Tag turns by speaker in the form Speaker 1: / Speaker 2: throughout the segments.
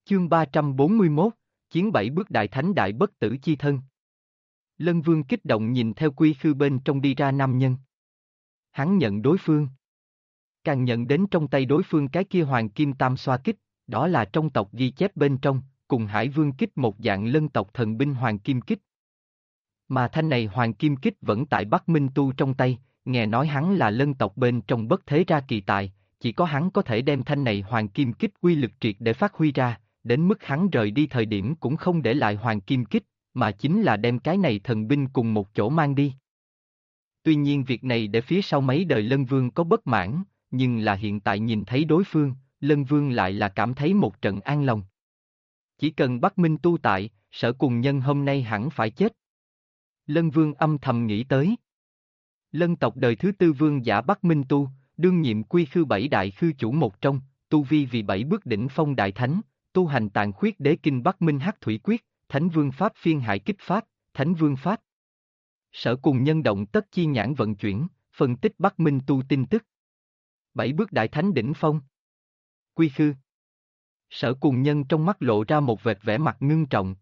Speaker 1: Chương 341, Chiến bảy bước đại thánh đại bất tử chi thân. Lân Vương kích động nhìn theo Quy Khư bên trong đi ra nam nhân. Hắn nhận đối phương. Càng nhận đến trong tay đối phương cái kia hoàng kim tam xoa kích, đó là trong tộc ghi chép bên trong, cùng Hải Vương kích một dạng lân tộc thần binh hoàng kim kích. Mà thanh này hoàng kim kích vẫn tại Bắc Minh Tu trong tay, nghe nói hắn là lân tộc bên trong bất thế ra kỳ tài, chỉ có hắn có thể đem thanh này hoàng kim kích uy lực triệt để phát huy ra, đến mức hắn rời đi thời điểm cũng không để lại hoàng kim kích, mà chính là đem cái này thần binh cùng một chỗ mang đi. Tuy nhiên việc này để phía sau mấy đời Lân Vương có bất mãn, nhưng là hiện tại nhìn thấy đối phương, Lân Vương lại là cảm thấy một trận an lòng. Chỉ cần Bắc Minh Tu tại, Sở Cùng Nhân hôm nay hẳn phải chết. Lân Vương âm thầm nghĩ tới. Lân tộc đời thứ tư vương giả Bắc Minh Tu, đương nhiệm Quy Khư bảy đại khư chủ một trong, tu vi vì bảy bước đỉnh phong đại thánh, tu hành tàn khuyết đế kinh Bắc Minh Hắc Thủy Quyết, Thánh Vương Pháp phiên hải kích pháp, Thánh Vương Pháp. Sở Cùng Nhân động tất chi nhãn vận chuyển, phân tích Bắc Minh Tu tin tức. Bảy bước đại thánh đỉnh phong. Quy Khư. Sở Cùng Nhân trong mắt lộ ra một vệt vẻ mặt ngưng trọng.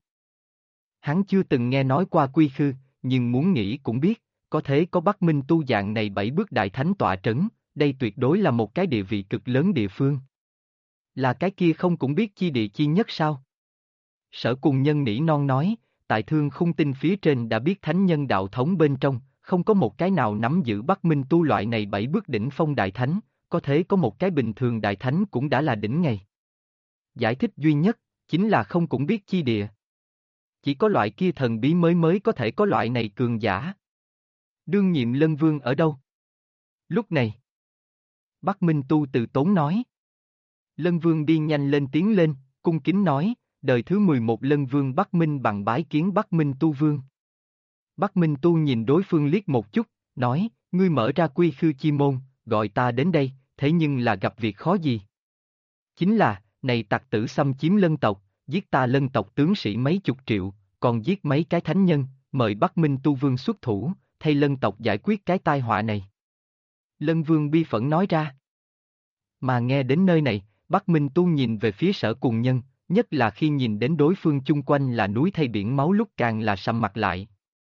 Speaker 1: Hắn chưa từng nghe nói qua Quy Khư, nhưng muốn nghĩ cũng biết, có thế có Bắc Minh Tu dạng này bảy bước đại thánh tọa trấn, đây tuyệt đối là một cái địa vị cực lớn địa phương. Là cái kia không cũng biết chi địa chi nhất sao? Sở Cùng Nhân nỉ non nói, tại Thương Khung Tinh phía trên đã biết thánh nhân đạo thống bên trong, không có một cái nào nắm giữ Bắc Minh Tu loại này bảy bước đỉnh phong đại thánh, có thế có một cái bình thường đại thánh cũng đã là đỉnh ngày. Giải thích duy nhất, chính là không cũng biết chi địa. Chỉ có loại kia thần bí mới có thể có loại này cường giả. Đương nhiệm Lân Vương ở đâu? Lúc này, Bắc Minh Tu từ tốn nói. Lân Vương đi nhanh lên tiến lên, cung kính nói, đời thứ 11 Lân Vương Bắc Minh bằng bái kiến Bắc Minh Tu Vương. Bắc Minh Tu nhìn đối phương liếc một chút, nói, ngươi mở ra Quy Khư chi môn, gọi ta đến đây, thế nhưng là gặp việc khó gì? Chính là, này tặc tử xâm chiếm lân tộc, giết ta lân tộc tướng sĩ mấy chục triệu, còn giết mấy cái thánh nhân, mời Bắc Minh Tu Vương xuất thủ, thay lân tộc giải quyết cái tai họa này. Lân Vương bi phẫn nói ra. Mà nghe đến nơi này, Bắc Minh Tu nhìn về phía Sở Cùng Nhân, nhất là khi nhìn đến đối phương chung quanh là núi thay biển máu lúc càng là sầm mặt lại.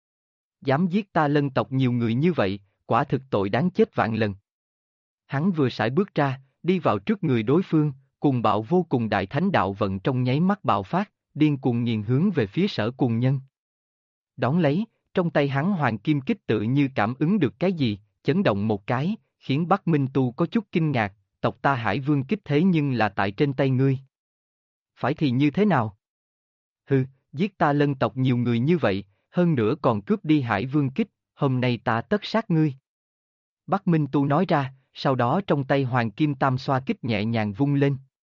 Speaker 1: Dám giết ta lân tộc nhiều người như vậy, quả thực tội đáng chết vạn lần. Hắn vừa sải bước ra, đi vào trước người đối phương, cùng bạo vô cùng đại thánh đạo vận trong nháy mắt bạo phát, điên cuồng nghiền hướng về phía Sở Cùng Nhân. Đón lấy, trong tay hắn hoàng kim kích tự như cảm ứng được cái gì, chấn động một cái, khiến Bắc Minh Tu có chút kinh ngạc, tộc ta Hải Vương kích thế nhưng là tại trên tay ngươi. Phải thì như thế nào? Hừ, giết ta lân tộc nhiều người như vậy, hơn nữa còn cướp đi Hải Vương kích, hôm nay ta tất sát ngươi. Bắc Minh Tu nói ra, sau đó trong tay hoàng kim tam xoa kích nhẹ nhàng vung lên.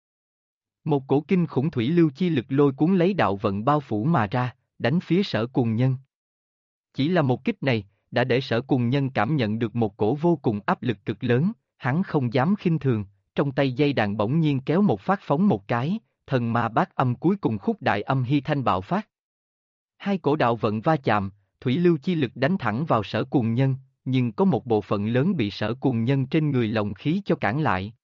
Speaker 1: Một cổ kinh khủng thủy lưu chi lực lôi cuốn lấy đạo vận bao phủ mà ra, đánh phía Sở Cùng Nhân. Chỉ là một kích này, đã để Sở Cùng Nhân cảm nhận được một cổ vô cùng áp lực cực lớn, hắn không dám khinh thường, trong tay dây đàn bỗng nhiên kéo một phát phóng một cái, thần ma bát âm cuối cùng khúc đại âm hy thanh bạo phát. Hai cổ đạo vận va chạm, thủy lưu chi lực đánh thẳng vào Sở Cùng Nhân, nhưng có một bộ phận lớn bị Sở Cùng Nhân trên người lồng khí cho cản lại.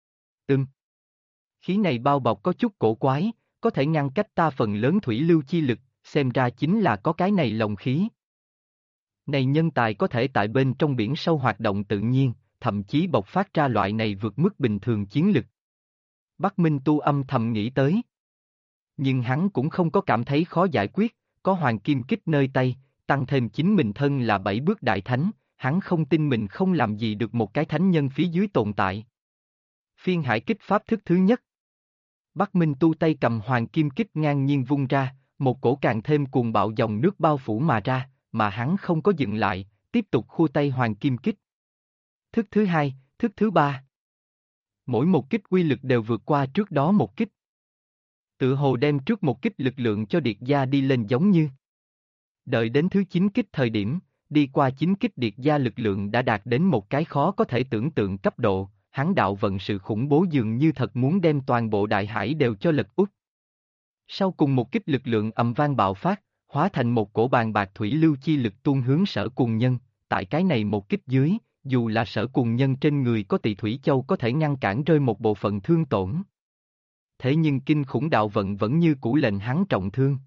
Speaker 1: Khí này bao bọc có chút cổ quái, có thể ngăn cách ta phần lớn thủy lưu chi lực, xem ra chính là có cái này lồng khí. Này nhân tài có thể tại bên trong biển sâu hoạt động tự nhiên, thậm chí bộc phát ra loại này vượt mức bình thường chiến lực. Bắc Minh Tu âm thầm nghĩ tới. Nhưng hắn cũng không có cảm thấy khó giải quyết, có hoàng kim kích nơi tay, tăng thêm chính mình thân là bảy bước đại thánh, hắn không tin mình không làm gì được một cái thánh nhân phía dưới tồn tại. Phiên hải kích pháp thức thứ nhất. Bắc Minh Tu tay cầm hoàng kim kích ngang nhiên vung ra, một cổ càng thêm cuồng bạo dòng nước bao phủ mà ra, mà hắn không có dừng lại, tiếp tục khua tay hoàng kim kích. Thức thứ hai, thức thứ ba. Mỗi một kích uy lực đều vượt qua trước đó một kích. Tự hồ đem trước một kích lực lượng cho Điệt Gia đi lên giống như. Đợi đến thứ 9 kích thời điểm, đi qua 9 kích Điệt Gia lực lượng đã đạt đến một cái khó có thể tưởng tượng cấp độ, hắn đạo vận sự khủng bố dường như thật muốn đem toàn bộ đại hải đều cho lật úp. Sau cùng một kích lực lượng ầm vang bạo phát, hóa thành một cổ bàn bạc thủy lưu chi lực tuôn hướng Sở Cùng Nhân, tại cái này một kích dưới, dù là Sở Cùng Nhân trên người có Tỳ Thủy Châu có thể ngăn cản rơi một bộ phận thương tổn. thế nhưng kinh khủng đạo vận vẫn như cũ lệnh hắn trọng thương.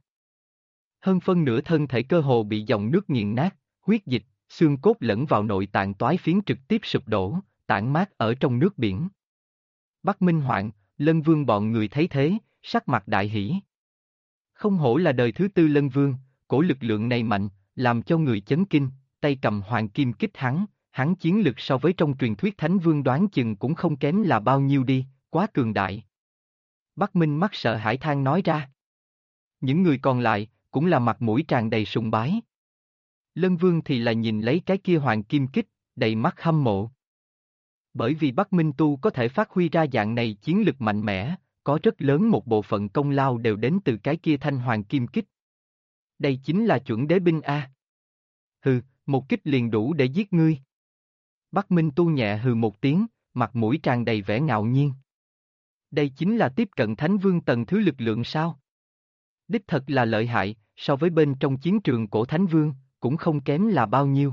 Speaker 1: Hơn phân nửa thân thể cơ hồ bị dòng nước nghiền nát, huyết dịch, xương cốt lẫn vào nội tạng toái phiến trực tiếp sụp đổ, tản mát ở trong nước biển. Bắc Minh Hoạn, Lân Vương bọn người thấy thế, sắc mặt đại hỉ. Không hổ là đời thứ tư Lân Vương, cổ lực lượng này mạnh, làm cho người chấn kinh, tay cầm hoàng kim kích hắn chiến lực so với trong truyền thuyết Thánh Vương đoán chừng cũng không kém là bao nhiêu đi, quá cường đại. Bắc Minh mắt sợ hãi than nói ra. Những người còn lại, cũng là mặt mũi tràn đầy sùng bái. Lân Vương thì là nhìn lấy cái kia hoàng kim kích, đầy mắt hâm mộ. Bởi vì Bắc Minh Tu có thể phát huy ra dạng này chiến lực mạnh mẽ, có rất lớn một bộ phận công lao đều đến từ cái kia thanh hoàng kim kích. Đây chính là chuẩn đế binh A. Hừ, một kích liền đủ để giết ngươi. Bắc Minh Tu nhẹ hừ một tiếng, mặt mũi tràn đầy vẻ ngạo nhiên. Đây chính là tiếp cận Thánh Vương tầng thứ lực lượng sao? Đích thật là lợi hại, so với bên trong chiến trường cổ Thánh Vương, cũng không kém là bao nhiêu.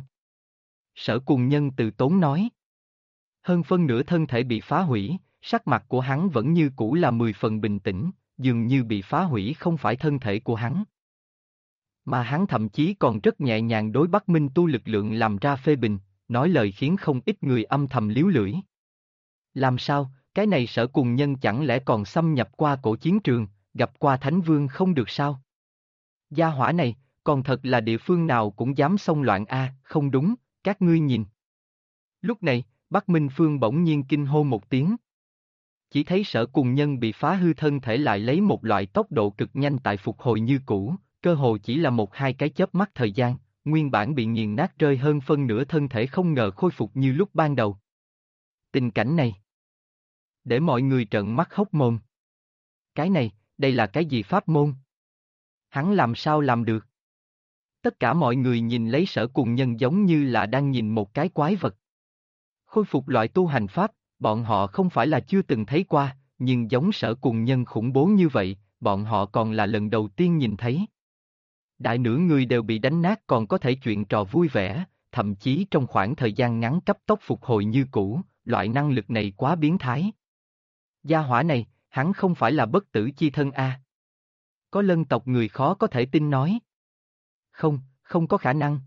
Speaker 1: Sở Cùng Nhân từ tốn nói. Hơn phân nửa thân thể bị phá hủy, sắc mặt của hắn vẫn như cũ là 10 phần bình tĩnh, dường như bị phá hủy không phải thân thể của hắn. Mà hắn thậm chí còn rất nhẹ nhàng đối Bắc Minh Tu lực lượng làm ra phê bình, nói lời khiến không ít người âm thầm líu lưỡi. Làm sao, cái này Sở Cùng Nhân chẳng lẽ còn xâm nhập qua cổ chiến trường, gặp qua Thánh Vương không được sao? Gia hỏa này, còn thật là địa phương nào cũng dám xông loạn a, không đúng, các ngươi nhìn. Lúc này, Bắc Minh Phương bỗng nhiên kinh hô một tiếng. Chỉ thấy Sở Cùng Nhân bị phá hư thân thể lại lấy một loại tốc độ cực nhanh tại phục hồi như cũ, cơ hồ chỉ là một hai cái chớp mắt thời gian, nguyên bản bị nghiền nát rơi hơn phân nửa thân thể không ngờ khôi phục như lúc ban đầu. Tình cảnh này, để mọi người trợn mắt hốc mồm. Cái này, đây là cái gì pháp môn? Hắn làm sao làm được? Tất cả mọi người nhìn lấy Sở Cùng Nhân giống như là đang nhìn một cái quái vật. Khôi phục loại tu hành pháp, bọn họ không phải là chưa từng thấy qua, nhưng giống Sở Cùng Nhân khủng bố như vậy, bọn họ còn là lần đầu tiên nhìn thấy. Đại nửa người đều bị đánh nát còn có thể chuyện trò vui vẻ, thậm chí trong khoảng thời gian ngắn cấp tốc phục hồi như cũ, loại năng lực này quá biến thái. Gia hỏa này, hắn không phải là bất tử chi thân a? Có Lân tộc người khó có thể tin nói. Không, không có khả năng.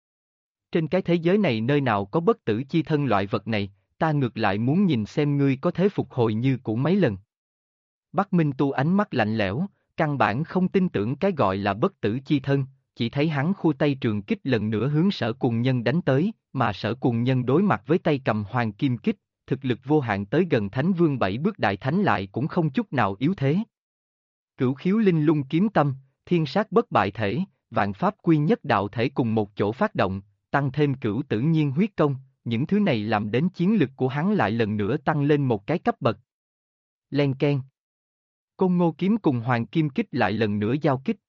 Speaker 1: Trên cái thế giới này nơi nào có bất tử chi thân loại vật này, ta ngược lại muốn nhìn xem ngươi có thể phục hồi như cũ mấy lần. Bắc Minh Tu ánh mắt lạnh lẽo, căn bản không tin tưởng cái gọi là bất tử chi thân, chỉ thấy hắn khua tay trường kích lần nữa hướng Sở Cùng Nhân đánh tới, mà Sở Cùng Nhân đối mặt với tay cầm hoàng kim kích, thực lực vô hạn tới gần Thánh Vương 7 bước đại thánh lại cũng không chút nào yếu thế. Cửu khiếu linh lung kiếm tâm, thiên sát bất bại thể, vạn pháp quy nhất đạo thể cùng một chỗ phát động, tăng thêm cửu tự nhiên huyết công, những thứ này làm đến chiến lực của hắn lại lần nữa tăng lên một cái cấp bậc. Len keng. Côn Ngô kiếm cùng hoàng kim kích lại lần nữa giao kích.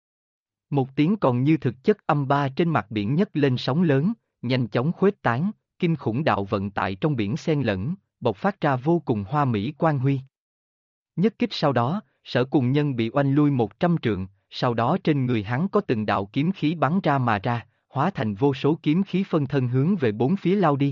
Speaker 1: Một tiếng còn như thực chất âm ba trên mặt biển nhấc lên sóng lớn, nhanh chóng khuếch tán, kinh khủng đạo vận tại trong biển xen lẫn, bộc phát ra vô cùng hoa mỹ quang huy. Nhất kích sau đó, Sở Cùng Nhân bị oanh lui 100 trượng, sau đó trên người hắn có từng đạo kiếm khí bắn ra mà ra, hóa thành vô số kiếm khí phân thân hướng về bốn phía lao đi.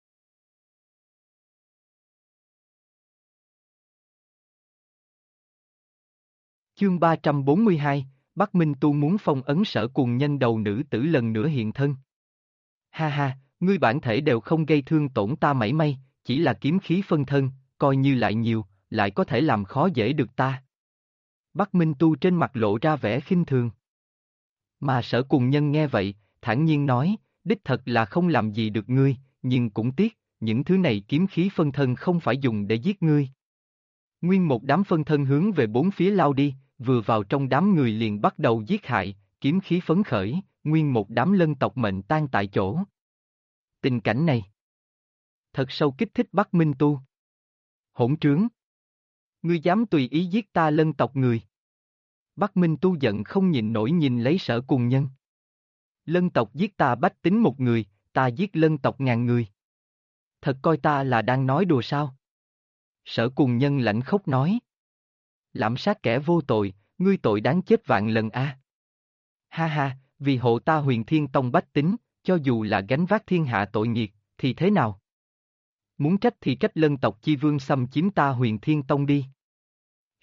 Speaker 1: Chương 342, Bắc Minh Tu muốn phong ấn Sở Cùng Nhân đầu nữ tử lần nữa hiện thân. Ha ha, ngươi bản thể đều không gây thương tổn ta mảy may, chỉ là kiếm khí phân thân, coi như lại nhiều, lại có thể làm khó dễ được ta. Bắc Minh Tu trên mặt lộ ra vẻ khinh thường. Mà Sở Cùng Nhân nghe vậy, thản nhiên nói, đích thật là không làm gì được ngươi, nhưng cũng tiếc, những thứ này kiếm khí phân thân không phải dùng để giết ngươi. Nguyên một đám phân thân hướng về bốn phía lao đi, vừa vào trong đám người liền bắt đầu giết hại, kiếm khí phấn khởi, nguyên một đám lân tộc mệnh tan tại chỗ. Tình cảnh này thật sâu kích thích Bắc Minh Tu. Hỗn trướng! Ngươi dám tùy ý giết ta lân tộc người. Bắc Minh Tu giận không nhịn nổi nhìn lấy Sở Cùng Nhân. Lân tộc giết ta bách tính một người, ta giết lân tộc ngàn người. Thật coi ta là đang nói đùa sao? Sở Cùng Nhân lạnh khóc nói. Lạm sát kẻ vô tội, ngươi tội đáng chết vạn lần a. Ha ha, vì hộ ta Huyền Thiên Tông bách tính, cho dù là gánh vác thiên hạ tội nghiệt, thì thế nào? Muốn trách thì trách lân tộc chi vương xâm chiếm ta Huyền Thiên Tông đi.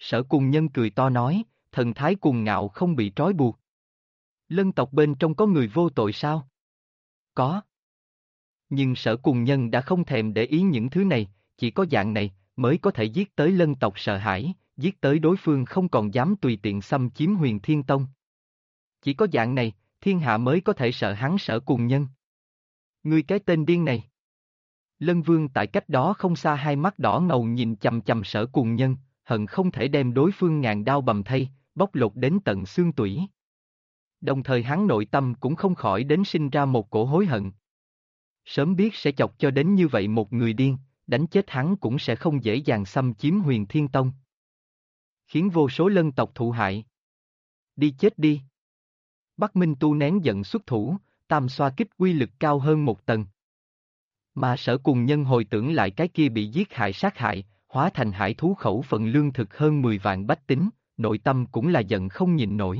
Speaker 1: Sở Cùng Nhân cười to nói, thần thái cuồng ngạo không bị trói buộc. Lân tộc bên trong có người vô tội sao? Có. Nhưng Sở Cùng Nhân đã không thèm để ý những thứ này, chỉ có dạng này mới có thể giết tới lân tộc sợ hãi, giết tới đối phương không còn dám tùy tiện xâm chiếm Huyền Thiên Tông. Chỉ có dạng này, thiên hạ mới có thể sợ hắn Sở Cùng Nhân. Ngươi cái tên điên này. Lân Vương tại cách đó không xa hai mắt đỏ ngầu nhìn chằm chằm Sở Cùng Nhân, hận không thể đem đối phương ngàn đao bầm thây, bóc lột đến tận xương tủy. Đồng thời hắn nội tâm cũng không khỏi đến sinh ra một cổ hối hận. Sớm biết sẽ chọc cho đến như vậy một người điên, đánh chết hắn cũng sẽ không dễ dàng xâm chiếm Huyền Thiên Tông. Khiến vô số lân tộc thụ hại. Đi chết đi. Bắc Minh Tu nén giận xuất thủ, tam xoa kích uy lực cao hơn một tầng. Mà Sở Cùng Nhân hồi tưởng lại cái kia bị giết hại sát hại, hóa thành hải thú khẩu phần lương thực hơn 10 vạn bách tính, nội tâm cũng là giận không nhịn nổi.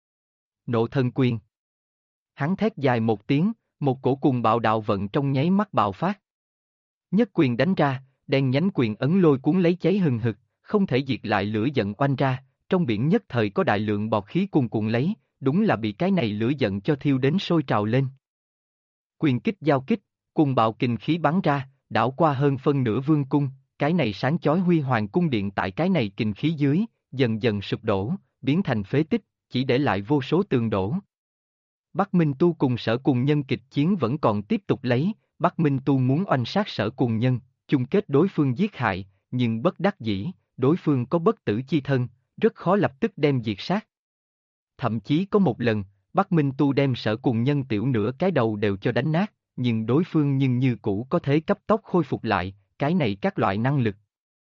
Speaker 1: Nộ Thần Quyền. Hắn thét dài một tiếng, một cổ cùng bạo đạo vận trong nháy mắt bạo phát. Nhất quyền đánh ra, đen nhánh quyền ấn lôi cuốn lấy cháy hừng hực, không thể diệt lại lửa giận oanh ra, trong biển nhất thời có đại lượng bọt khí cuồn cuộn lấy, đúng là bị cái này lửa giận cho thiêu đến sôi trào lên. Quyền kích giao kích, cùng bạo kình khí bắn ra, đảo qua hơn phân nửa vương cung, cái này sáng chói huy hoàng cung điện tại cái này kình khí dưới, dần dần sụp đổ, biến thành phế tích, chỉ để lại vô số tường đổ. Bắc Minh Tu cùng Sở Cùng Nhân kịch chiến vẫn còn tiếp tục lấy, Bắc Minh Tu muốn oanh sát Sở Cùng Nhân, chung kết đối phương giết hại, nhưng bất đắc dĩ, đối phương có bất tử chi thân, rất khó lập tức đem diệt sát. Thậm chí có một lần, Bắc Minh Tu đem Sở Cùng Nhân tiểu nửa cái đầu đều cho đánh nát, nhưng đối phương như cũ có thể cấp tốc khôi phục lại, cái này các loại năng lực.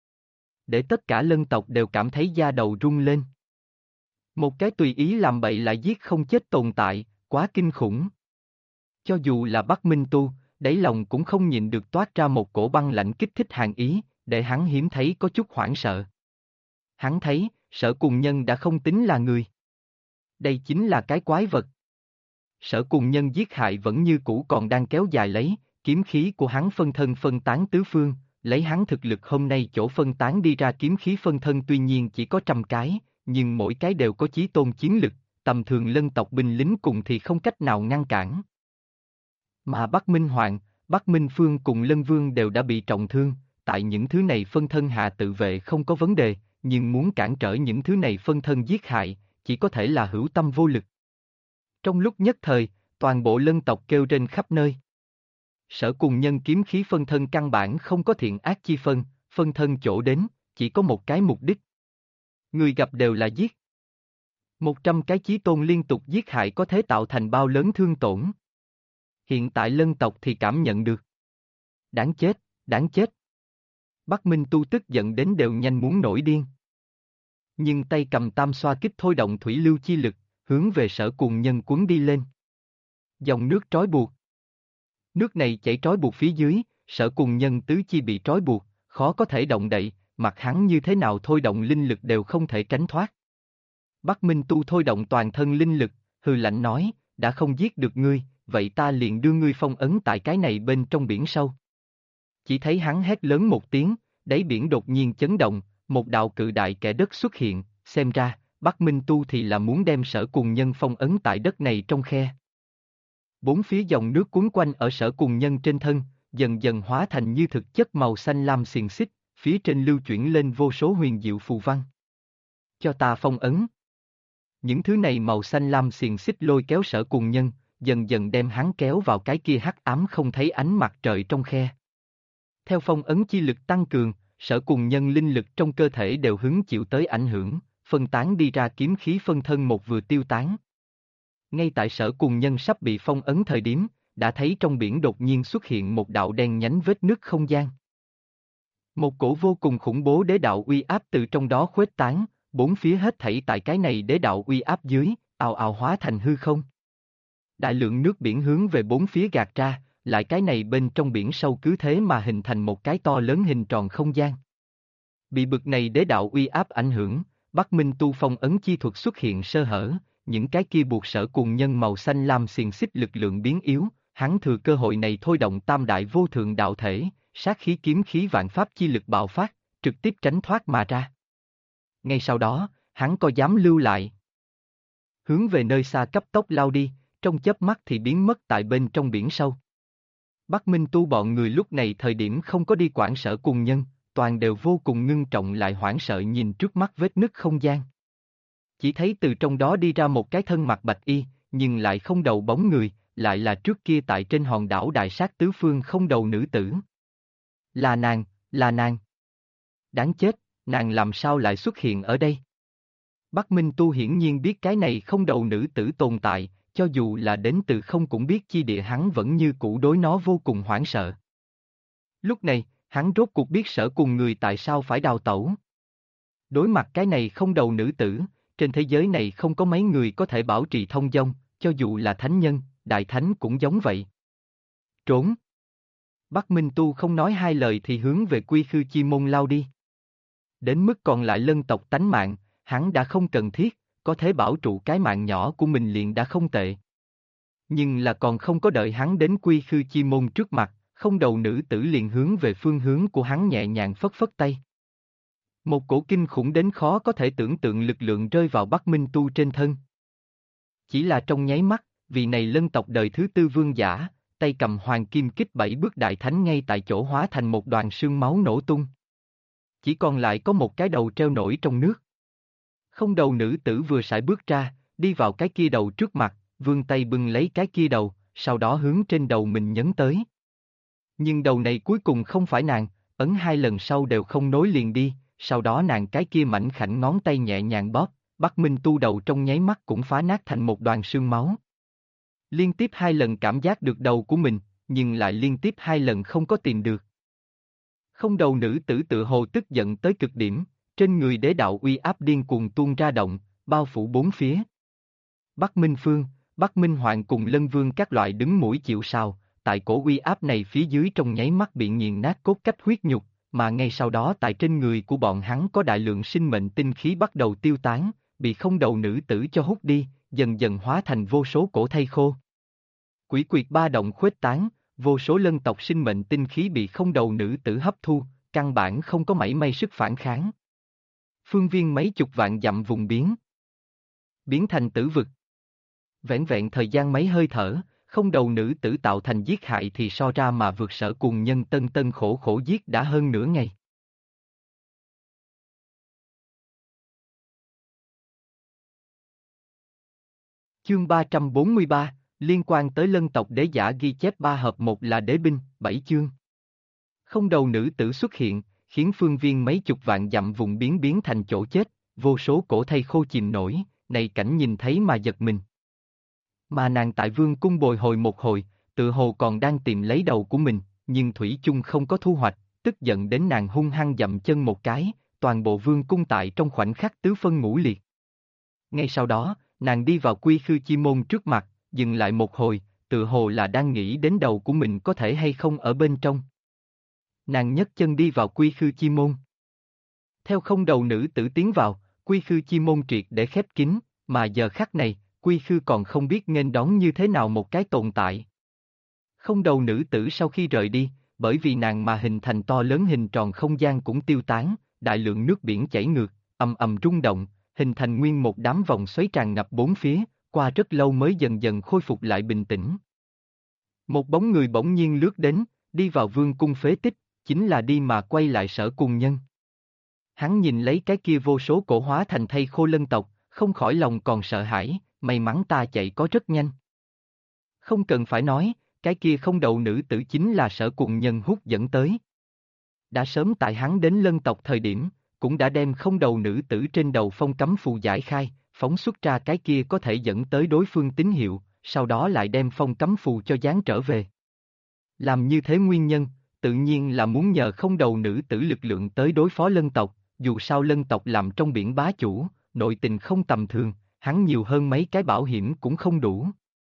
Speaker 1: Để tất cả lân tộc đều cảm thấy da đầu rung lên. Một cái tùy ý làm bậy lại giết không chết tồn tại, quá kinh khủng. Cho dù là Bắc Minh Tu, đáy lòng cũng không nhịn được toát ra một cổ băng lạnh kích thích hàn ý, để hắn hiếm thấy có chút hoảng sợ. Hắn thấy, Sở Cùng Nhân đã không tính là người. Đây chính là cái quái vật. Sở Cùng Nhân giết hại vẫn như cũ còn đang kéo dài lấy, kiếm khí của hắn phân thân phân tán tứ phương, lấy hắn thực lực hôm nay chỗ phân tán đi ra kiếm khí phân thân tuy nhiên chỉ có 100 cái, nhưng mỗi cái đều có chí tôn chiến lực, tầm thường lân tộc binh lính cùng thì không cách nào ngăn cản. Mà Bắc Minh Hoàng, Bắc Minh Phương cùng Lân Vương đều đã bị trọng thương, tại những thứ này phân thân hạ tự vệ không có vấn đề, nhưng muốn cản trở những thứ này phân thân giết hại, chỉ có thể là hữu tâm vô lực. Trong lúc nhất thời, toàn bộ lân tộc kêu trên khắp nơi. Sở Cùng Nhân kiếm khí phân thân căn bản không có thiện ác chi phân thân chỗ đến, chỉ có một cái mục đích. Người gặp đều là giết. 100 cái chí tôn liên tục giết hại có thể tạo thành bao lớn thương tổn. Hiện tại lân tộc thì cảm nhận được. Đáng chết, đáng chết. Bắc Minh Tu tức giận đến đều nhanh muốn nổi điên. Nhưng tay cầm tam xoa kích thôi động thủy lưu chi lực, hướng về Sở Cùng Nhân cuốn đi lên. Dòng nước trói buộc. Nước này chảy trói buộc phía dưới, Sở Cùng Nhân tứ chi bị trói buộc, khó có thể động đậy, mặc hắn như thế nào thôi động linh lực đều không thể tránh thoát. Bắc Minh Tu thôi động toàn thân linh lực, hừ lạnh nói, đã không giết được ngươi, vậy ta liền đưa ngươi phong ấn tại cái này bên trong biển sâu. Chỉ thấy hắn hét lớn một tiếng, đáy biển đột nhiên chấn động, một đạo cự đại kẽ đất xuất hiện, xem ra, Bắc Minh Tu thì là muốn đem Sở Cùng Nhân phong ấn tại đất này trong khe. Bốn phía dòng nước cuốn quanh ở Sở Cùng Nhân trên thân, dần dần hóa thành như thực chất màu xanh lam xiềng xích, phía trên lưu chuyển lên vô số huyền diệu phù văn. Cho ta phong ấn. Những thứ này màu xanh lam xiềng xích lôi kéo Sở Cùng Nhân, dần dần đem hắn kéo vào cái kia hắc ám không thấy ánh mặt trời trong khe. Theo phong ấn chi lực tăng cường, Sở Cùng Nhân linh lực trong cơ thể đều hứng chịu tới ảnh hưởng, phân tán đi ra kiếm khí phân thân một vừa tiêu tán. Ngay tại Sở Cùng Nhân sắp bị phong ấn thời điểm, đã thấy trong biển đột nhiên xuất hiện một đạo đen nhánh vết nứt không gian. Một cổ vô cùng khủng bố đế đạo uy áp từ trong đó khuếch tán, bốn phía hết thảy tại cái này đế đạo uy áp dưới, ào ào hóa thành hư không. Đại lượng nước biển hướng về bốn phía gạt ra, lại cái này bên trong biển sâu cứ thế mà hình thành một cái to lớn hình tròn không gian. Bị bực này đế đạo uy áp ảnh hưởng, Bắc Minh Tu phong ấn chi thuật xuất hiện sơ hở, những cái kia buộc Sở Cùng Nhân màu xanh lam xiềng xích lực lượng biến yếu, hắn thừa cơ hội này thôi động tam đại vô thượng đạo thể, sát khí kiếm khí vạn pháp chi lực bạo phát, trực tiếp tránh thoát mà ra. Ngay sau đó, hắn có dám lưu lại. Hướng về nơi xa cấp tốc lao đi, trong chớp mắt thì biến mất tại bên trong biển sâu. Bắc Minh Tu bọn người lúc này thời điểm không có đi quản Sở Cùng Nhân, toàn đều vô cùng ngưng trọng lại hoảng sợ nhìn trước mắt vết nứt không gian. Chỉ thấy từ trong đó đi ra một cái thân mặc bạch y, nhưng lại không đầu bóng người, lại là trước kia tại trên hòn đảo đại sát tứ phương không đầu nữ tử. Là nàng, là nàng. Đáng chết, nàng làm sao lại xuất hiện ở đây? Bắc Minh Tu hiển nhiên biết cái này không đầu nữ tử tồn tại, cho dù là đến từ không cũng biết chi địa hắn vẫn như cũ đối nó vô cùng hoảng sợ. Lúc này, hắn rốt cuộc biết Sở Cùng người tại sao phải đào tẩu. Đối mặt cái này không đầu nữ tử, trên thế giới này không có mấy người có thể bảo trì thông dong, cho dù là thánh nhân, đại thánh cũng giống vậy. Trốn. Bắc Minh Tu không nói hai lời thì hướng về Quy Khư Chi Môn lao đi. Đến mức còn lại lân tộc tánh mạng, hắn đã không cần thiết, có thể bảo trụ cái mạng nhỏ của mình liền đã không tệ. Nhưng là còn không có đợi hắn đến Quy Khư Chi Môn trước mặt, không đầu nữ tử liền hướng về phương hướng của hắn nhẹ nhàng phất phất tay. Một cổ kinh khủng đến khó có thể tưởng tượng lực lượng rơi vào Bắc Minh Tu trên thân. Chỉ là trong nháy mắt, vị này lân tộc đời thứ tư vương giả, tay cầm hoàng kim kích 7 bước đại thánh ngay tại chỗ hóa thành một đoàn sương máu nổ tung. Chỉ còn lại có một cái đầu treo nổi trong nước. Không đầu nữ tử vừa sải bước ra, đi vào cái kia đầu trước mặt, vươn tay bưng lấy cái kia đầu, sau đó hướng trên đầu mình nhấn tới. Nhưng đầu này cuối cùng không phải nàng, ấn 2 lần sau đều không nối liền đi, sau đó nàng cái kia mảnh khảnh ngón tay nhẹ nhàng bóp, Bắc Minh Tu đầu trong nháy mắt cũng phá nát thành một đoàn sương máu. Liên tiếp 2 lần cảm giác được đầu của mình, nhưng lại liên tiếp 2 lần không có tìm được. Không đầu nữ tử tự hồ tức giận tới cực điểm, trên người đế đạo uy áp điên cuồng tuôn ra động, bao phủ bốn phía. Bắc Minh Phương, Bắc Minh Hoàng cùng Lân Vương các loại đứng mũi chịu sào, tại cổ uy áp này phía dưới trong nháy mắt bị nghiền nát cốt cách huyết nhục, mà ngay sau đó tại trên người của bọn hắn có đại lượng sinh mệnh tinh khí bắt đầu tiêu tán, bị không đầu nữ tử cho hút đi, dần dần hóa thành vô số cổ thây khô. Quỷ quyệt ba động khuếch tán, vô số lân tộc sinh mệnh tinh khí bị không đầu nữ tử hấp thu, căn bản không có mảy may sức phản kháng. Phương viên mấy chục vạn dặm vùng biến thành tử vực. Vẻn vẹn thời gian mấy hơi thở, không đầu nữ tử tạo thành giết hại thì so ra mà vượt Sở Cùng Nhân tân tân khổ khổ giết đã hơn nửa ngày. Chương 343, liên quan tới lân tộc đế giả ghi chép 3 hợp 1 là đế binh, 7 chương. Không đầu nữ tử xuất hiện, khiến phương viên mấy chục vạn dặm vùng biến thành chỗ chết, vô số cổ thây khô chìm nổi, này cảnh nhìn thấy mà giật mình. Mà nàng tại vương cung bồi hồi một hồi, tự hồ còn đang tìm lấy đầu của mình, nhưng thủy chung không có thu hoạch, tức giận đến nàng hung hăng dậm chân một cái, toàn bộ vương cung tại trong khoảnh khắc tứ phân ngũ liệt. Ngay sau đó, nàng đi vào Quy Khư Chi Môn trước mặt, dừng lại một hồi, tự hồ là đang nghĩ đến đầu của mình có thể hay không ở bên trong. Nàng nhấc chân đi vào Quy Khư Chi Môn. Theo không đầu nữ tử tiến vào, Quy Khư Chi Môn triệt để khép kín, mà giờ khắc này, Quy Khư còn không biết nghênh đón như thế nào một cái tồn tại. Không đầu nữ tử sau khi rời đi, bởi vì nàng mà hình thành to lớn hình tròn không gian cũng tiêu tán, đại lượng nước biển chảy ngược, ầm ầm rung động, hình thành nguyên một đám vòng xoáy tràn ngập bốn phía, qua rất lâu mới dần dần khôi phục lại bình tĩnh. Một bóng người bỗng nhiên lướt đến, đi vào vương cung phế tích, chính là đi mà quay lại Sở Cùng Nhân. Hắn nhìn lấy cái kia vô số cổ hóa thành thây khô lân tộc, không khỏi lòng còn sợ hãi, may mắn ta chạy có rất nhanh. Không cần phải nói, cái kia không đầu nữ tử chính là Sở Cùng Nhân hút dẫn tới. Đã sớm tại hắn đến lân tộc thời điểm, cũng đã đem không đầu nữ tử trên đầu phong cấm phù giải khai, phóng xuất ra cái kia có thể dẫn tới đối phương tín hiệu, sau đó lại đem phong cấm phù cho giáng trở về. Làm như thế nguyên nhân, tự nhiên là muốn nhờ không đầu nữ tử lực lượng tới đối phó lân tộc, dù sao lân tộc làm trong biển bá chủ, nội tình không tầm thường, hắn nhiều hơn mấy cái bảo hiểm cũng không đủ.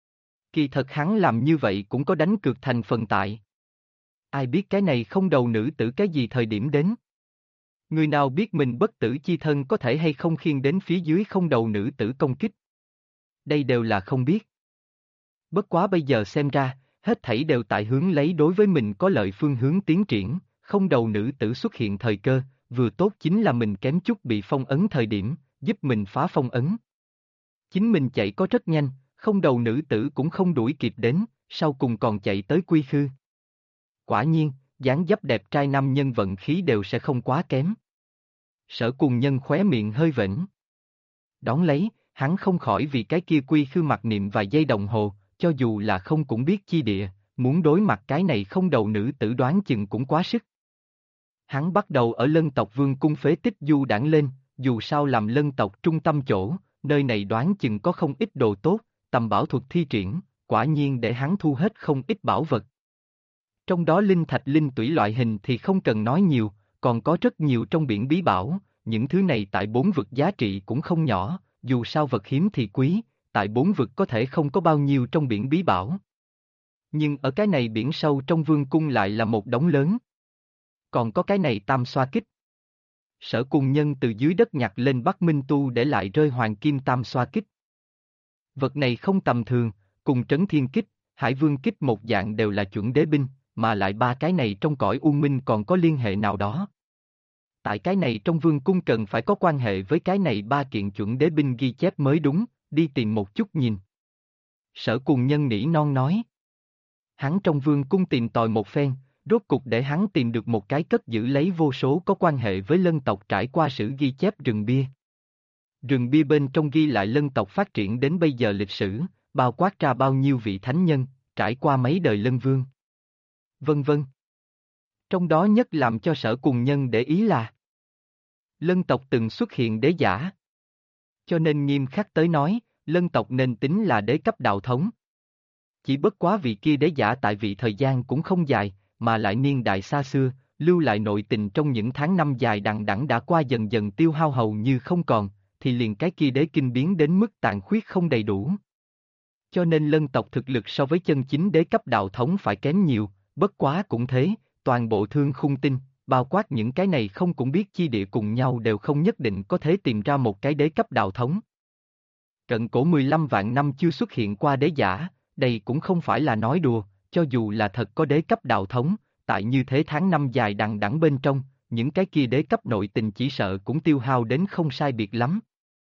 Speaker 1: Kỳ thật hắn làm như vậy cũng có đánh cược thành phần tại. Ai biết cái này không đầu nữ tử cái gì thời điểm đến. Người nào biết mình bất tử chi thân có thể hay không khiêng đến phía dưới không đầu nữ tử công kích. Đây đều là không biết. Bất quá bây giờ xem ra, hết thảy đều tại hướng lấy đối với mình có lợi phương hướng tiến triển, không đầu nữ tử xuất hiện thời cơ, vừa tốt chính là mình kém chút bị phong ấn thời điểm, giúp mình phá phong ấn. Chính mình chạy có rất nhanh, không đầu nữ tử cũng không đuổi kịp đến, sau cùng còn chạy tới Quy Khư. Quả nhiên, dáng dấp đẹp trai nam nhân vận khí đều sẽ không quá kém. Sở Cùng Nhân khóe miệng hơi vểnh. Đón lấy, hắn không khỏi vì cái kia Quy Khư mặc niệm vài giây đồng hồ, cho dù là không cũng biết chi địa, muốn đối mặt cái này không đầu nữ tử đoán chừng cũng quá sức. Hắn bắt đầu ở Lân tộc Vương cung phế tích du đãng lên, dù sao làm Lân tộc trung tâm chỗ, nơi này đoán chừng có không ít đồ tốt, tầm bảo thuật thi triển, quả nhiên để hắn thu hết không ít bảo vật. Trong đó linh thạch linh tủy loại hình thì không cần nói nhiều, còn có rất nhiều trong biển bí bảo, những thứ này tại bốn vực giá trị cũng không nhỏ, dù sao vật hiếm thì quý, tại bốn vực có thể không có bao nhiêu trong biển bí bảo. Nhưng ở cái này biển sâu trong vương cung lại là một đống lớn. Còn có cái này tam xoa kích. Sở Cùng Nhân từ dưới đất nhặt lên Bắc Minh Tu để lại rơi hoàng kim tam xoa kích. Vật này không tầm thường, cùng Trấn Thiên Kích, Hải Vương Kích một dạng đều là chuẩn đế binh, mà lại ba cái này trong cõi U Minh còn có liên hệ nào đó. Tại cái này trong vương cung cần phải có quan hệ với cái này ba kiện chuẩn đế binh ghi chép mới đúng, đi tìm một chút nhìn. Sở Cùng Nhân nỉ non nói. Hắn trong vương cung tìm tòi một phen, rốt cục để hắn tìm được một cái cất giữ lấy vô số có quan hệ với Lân tộc trải qua sử ghi chép rừng bia. Rừng bia bên trong ghi lại Lân tộc phát triển đến bây giờ lịch sử, bao quát ra bao nhiêu vị thánh nhân, trải qua mấy đời Lân vương. Vân vân. Trong đó nhất làm cho Sở Cùng Nhân để ý là Lân tộc từng xuất hiện đế giả. Cho nên nghiêm khắc tới nói, Lân tộc nên tính là đế cấp đạo thống. Chỉ bất quá vị kia đế giả tại vị thời gian cũng không dài, mà lại niên đại xa xưa, lưu lại nội tình trong những tháng năm dài đằng đẵng đã qua dần dần tiêu hao hầu như không còn, thì liền cái kia đế kinh biến đến mức tàn khuyết không đầy đủ. Cho nên Lân tộc thực lực so với chân chính đế cấp đạo thống phải kém nhiều, bất quá cũng thế, toàn bộ Thương Khung Tinh, bao quát những cái này không cũng biết chi địa cùng nhau đều không nhất định có thể tìm ra một cái đế cấp đạo thống. Cận cổ 15 vạn năm chưa xuất hiện qua đế giả, đây cũng không phải là nói đùa, cho dù là thật có đế cấp đạo thống, tại như thế tháng năm dài đằng đẵng bên trong, những cái kia đế cấp nội tình chỉ sợ cũng tiêu hao đến không sai biệt lắm.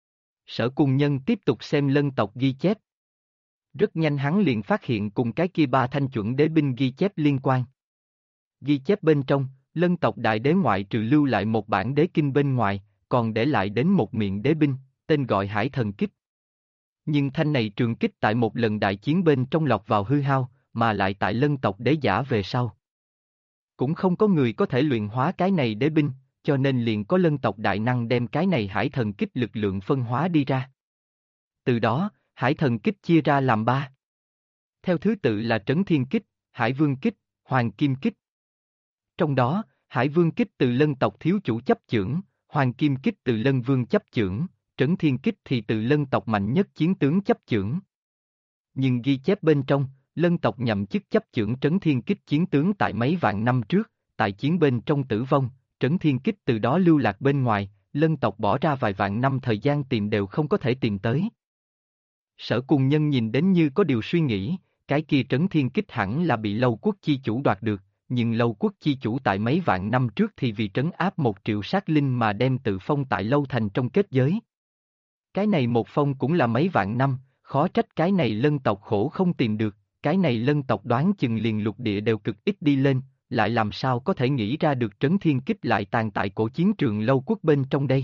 Speaker 1: Sở Cùng Nhân tiếp tục xem Lân tộc ghi chép. Rất nhanh hắn liền phát hiện cùng cái kia ba thanh chuẩn đế binh ghi chép liên quan. Ghi chép bên trong, Lân tộc đại đế ngoại trừ lưu lại một bản đế kinh bên ngoài, còn để lại đến một miệng đế binh, tên gọi Hải Thần Kích. Nhưng thanh này trường kích tại một lần đại chiến bên trong lọt vào hư hao, mà lại tại Lân tộc đế giả về sau. Cũng không có người có thể luyện hóa cái này đế binh, cho nên liền có Lân tộc đại năng đem cái này Hải Thần Kích lực lượng phân hóa đi ra. Từ đó, Hải Thần Kích chia ra làm ba. Theo thứ tự là Trấn Thiên Kích, Hải Vương Kích, Hoàng Kim Kích. Trong đó, Hải Vương Kích từ Lân tộc thiếu chủ chấp chưởng, Hoàng Kim Kích từ Lân Vương chấp chưởng, Trấn Thiên Kích thì từ Lân tộc mạnh nhất chiến tướng chấp chưởng. Nhưng ghi chép bên trong, Lân tộc nhậm chức chấp chưởng Trấn Thiên Kích chiến tướng tại mấy vạn năm trước, tại chiến bên trong tử vong, Trấn Thiên Kích từ đó lưu lạc bên ngoài, Lân tộc bỏ ra vài vạn năm thời gian tìm đều không có thể tìm tới. Sở Cùng Nhân nhìn đến như có điều suy nghĩ, cái kia Trấn Thiên Kích hẳn là bị Lâu Quốc chi chủ đoạt được, nhưng Lâu Quốc chi chủ tại mấy vạn năm trước thì vì trấn áp 1 triệu sát linh mà đem tự phong tại Lâu Thành trong kết giới. Cái này một phong cũng là mấy vạn năm, khó trách cái này Lân tộc khổ không tìm được, cái này Lân tộc đoán chừng liền lục địa đều cực ít đi lên, lại làm sao có thể nghĩ ra được Trấn Thiên Kích lại tàn tại cổ chiến trường Lâu Quốc bên trong đây.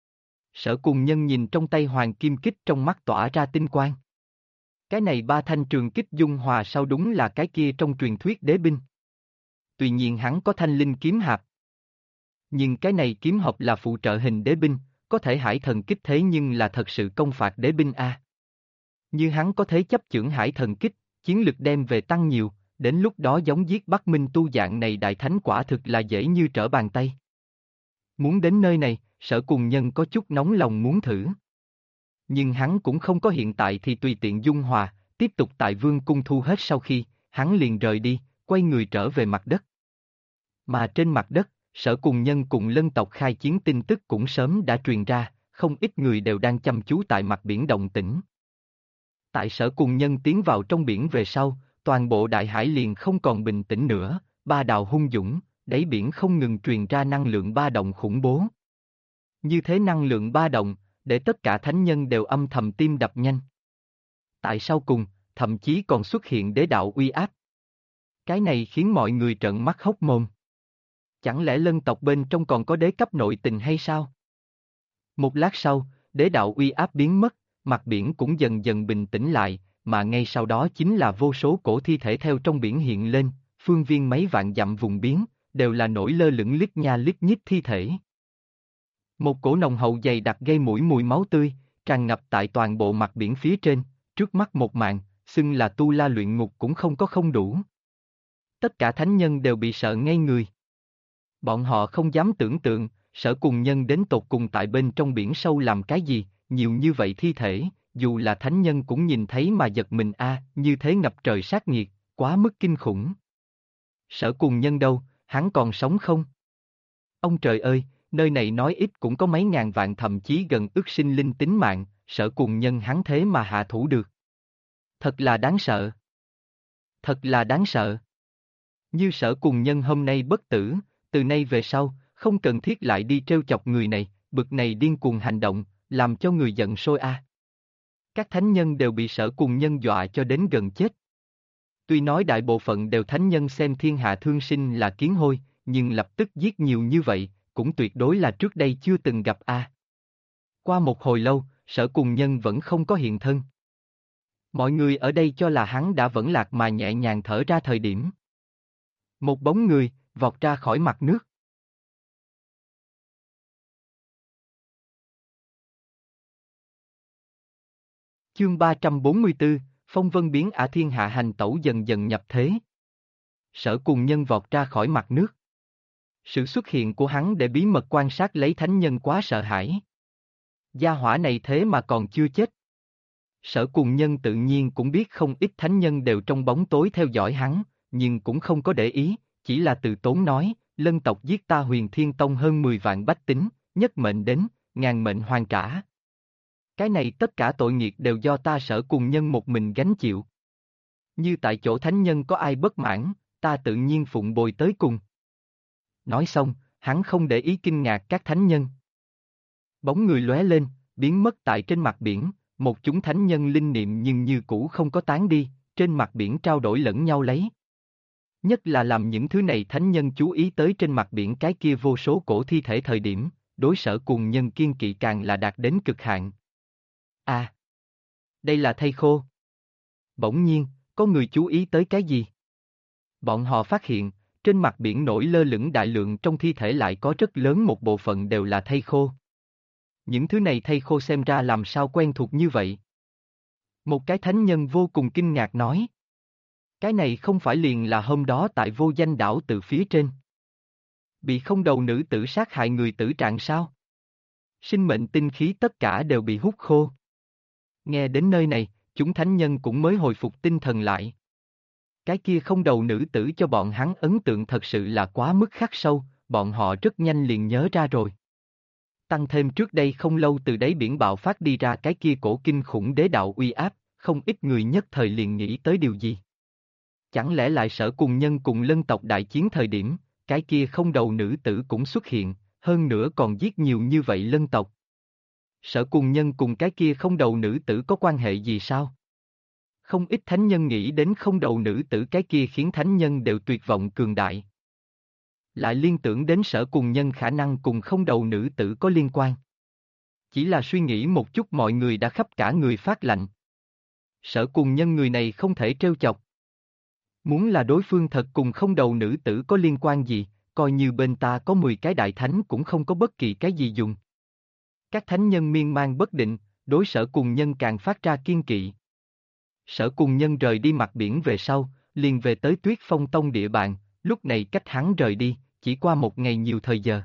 Speaker 1: Sở Cùng Nhân nhìn trong tay Hoàng Kim Kích trong mắt tỏa ra tinh quang. Cái này ba thanh trường kích dung hòa sao đúng là cái kia trong truyền thuyết đế binh. Tuy nhiên hắn có thanh linh kiếm hạp. Nhưng cái này kiếm hộp là phụ trợ hình đế binh, có thể Hải Thần Kích thế nhưng là thật sự công phạt đế binh a. Như hắn có thể chấp chưởng Hải Thần Kích, chiến lực đem về tăng nhiều, đến lúc đó giống giết Bắc Minh Tu dạng này đại thánh quả thực là dễ như trở bàn tay. Muốn đến nơi này, Sở Cùng Nhân có chút nóng lòng muốn thử. Nhưng hắn cũng không có hiện tại thì tùy tiện dung hòa, tiếp tục tại vương cung thu hết sau khi, hắn liền rời đi, quay người trở về mặt đất. Mà trên mặt đất, Sở Cùng Nhân cùng Lân tộc khai chiến tin tức cũng sớm đã truyền ra, không ít người đều đang chăm chú tại mặt biển động tĩnh. Tại Sở Cùng Nhân tiến vào trong biển về sau, toàn bộ đại hải liền không còn bình tĩnh nữa, ba đào hung dũng, đáy biển không ngừng truyền ra năng lượng ba động khủng bố. Như thế năng lượng ba động, để tất cả thánh nhân đều âm thầm tim đập nhanh. Tại sau cùng, thậm chí còn xuất hiện đế đạo uy áp. Cái này khiến mọi người trợn mắt hốc mồm. Chẳng lẽ lân tộc bên trong còn có đế cấp nội tình hay sao? Một lát sau, đế đạo uy áp biến mất, mặt biển cũng dần dần bình tĩnh lại, mà ngay sau đó chính là vô số cổ thi thể theo trong biển hiện lên, phương viên mấy vạn dặm vùng biển, đều là nổi lơ lửng lít nha lít nhít thi thể. Một cổ nồng hậu dày đặc gây mũi mùi máu tươi, tràn ngập tại toàn bộ mặt biển phía trên, trước mắt một màn, xưng là tu la luyện ngục cũng không có không đủ. Tất cả thánh nhân đều bị sợ ngây người. Bọn họ không dám tưởng tượng, Sở Cùng Nhân đến tột cùng tại bên trong biển sâu làm cái gì, nhiều như vậy thi thể, dù là thánh nhân cũng nhìn thấy mà giật mình như thế ngập trời sát nghiệt, quá mức kinh khủng. Sở Cùng Nhân đâu, hắn còn sống không? Ông trời ơi, nơi này nói ít cũng có mấy ngàn vạn thậm chí gần ức sinh linh tính mạng, Sở Cùng Nhân hắn thế mà hạ thủ được. Thật là đáng sợ. Thật là đáng sợ. Như Sở Cùng Nhân hôm nay bất tử, từ nay về sau, không cần thiết lại đi trêu chọc người này, bực này điên cuồng hành động, làm cho người giận sôi Các thánh nhân đều bị Sở Cùng Nhân dọa cho đến gần chết. Tuy nói đại bộ phận đều thánh nhân xem thiên hạ thương sinh là kiến hôi, nhưng lập tức giết nhiều như vậy, cũng tuyệt đối là trước đây chưa từng gặp Qua một hồi lâu, Sở Cùng Nhân vẫn không có hiện thân. Mọi người ở đây cho là hắn đã vẫn lạc mà nhẹ nhàng thở ra thời điểm. Một bóng người, vọt ra khỏi mặt nước. Chương 344, Phong Vân biến thiên hạ hành tẩu dần dần nhập thế. Sở Cùng Nhân vọt ra khỏi mặt nước. Sự xuất hiện của hắn để bí mật quan sát lấy thánh nhân quá sợ hãi. Gia hỏa này thế mà còn chưa chết. Sở Cùng Nhân tự nhiên cũng biết không ít thánh nhân đều trong bóng tối theo dõi hắn, nhưng cũng không có để ý, chỉ là từ tốn nói, lân tộc giết ta Huyền Thiên Tông hơn 10 vạn bách tính, nhất mệnh đến, ngàn mệnh hoàn trả. Cái này tất cả tội nghiệp đều do ta Sở Cùng Nhân một mình gánh chịu. Như tại chỗ thánh nhân có ai bất mãn, ta tự nhiên phụng bồi tới cùng. Nói xong, hắn không để ý kinh ngạc các thánh nhân. Bóng người lóe lên, biến mất tại trên mặt biển, một chúng thánh nhân linh niệm nhưng như cũ không có tán đi, trên mặt biển trao đổi lẫn nhau lấy. Nhất là làm những thứ này thánh nhân chú ý tới trên mặt biển cái kia vô số cổ thi thể thời điểm, đối Sở Cùng Nhân kiên kỵ càng là đạt đến cực hạn. Đây là thây khô. Bỗng nhiên, có người chú ý tới cái gì? Bọn họ phát hiện, trên mặt biển nổi lơ lửng đại lượng trong thi thể lại có rất lớn một bộ phận đều là thây khô. Những thứ này thây khô xem ra làm sao quen thuộc như vậy? Một cái thánh nhân vô cùng kinh ngạc nói. Cái này không phải liền là hôm đó tại Vô Danh đảo từ phía trên. Bị không đầu nữ tử sát hại người tử trạng sao? Sinh mệnh tinh khí tất cả đều bị hút khô. Nghe đến nơi này, chúng thánh nhân cũng mới hồi phục tinh thần lại. Cái kia không đầu nữ tử cho bọn hắn ấn tượng thật sự là quá mức khắc sâu, bọn họ rất nhanh liền nhớ ra rồi. Tăng thêm trước đây không lâu từ đáy biển bạo phát đi ra cái kia cổ kinh khủng đế đạo uy áp, không ít người nhất thời liền nghĩ tới điều gì. Chẳng lẽ lại Sở Cùng Nhân cùng lân tộc đại chiến thời điểm, cái kia không đầu nữ tử cũng xuất hiện, hơn nữa còn giết nhiều như vậy lân tộc. Sở Cùng Nhân cùng cái kia không đầu nữ tử có quan hệ gì sao? Không ít thánh nhân nghĩ đến không đầu nữ tử cái kia khiến thánh nhân đều tuyệt vọng cường đại. Lại liên tưởng đến Sở Cùng Nhân khả năng cùng không đầu nữ tử có liên quan. Chỉ là suy nghĩ một chút mọi người đã khắp cả người phát lạnh. Sở Cùng Nhân người này không thể trêu chọc. Muốn là đối phương thật cùng không đầu nữ tử có liên quan gì, coi như bên ta có 10 cái đại thánh cũng không có bất kỳ cái gì dùng. Các thánh nhân miên man bất định, đối Sở Cùng Nhân càng phát ra kiên kỵ. Sở Cùng Nhân rời đi mặt biển về sau, liền về tới Tuyết Phong Tông địa bàn, lúc này cách hắn rời đi, chỉ qua một ngày nhiều thời giờ.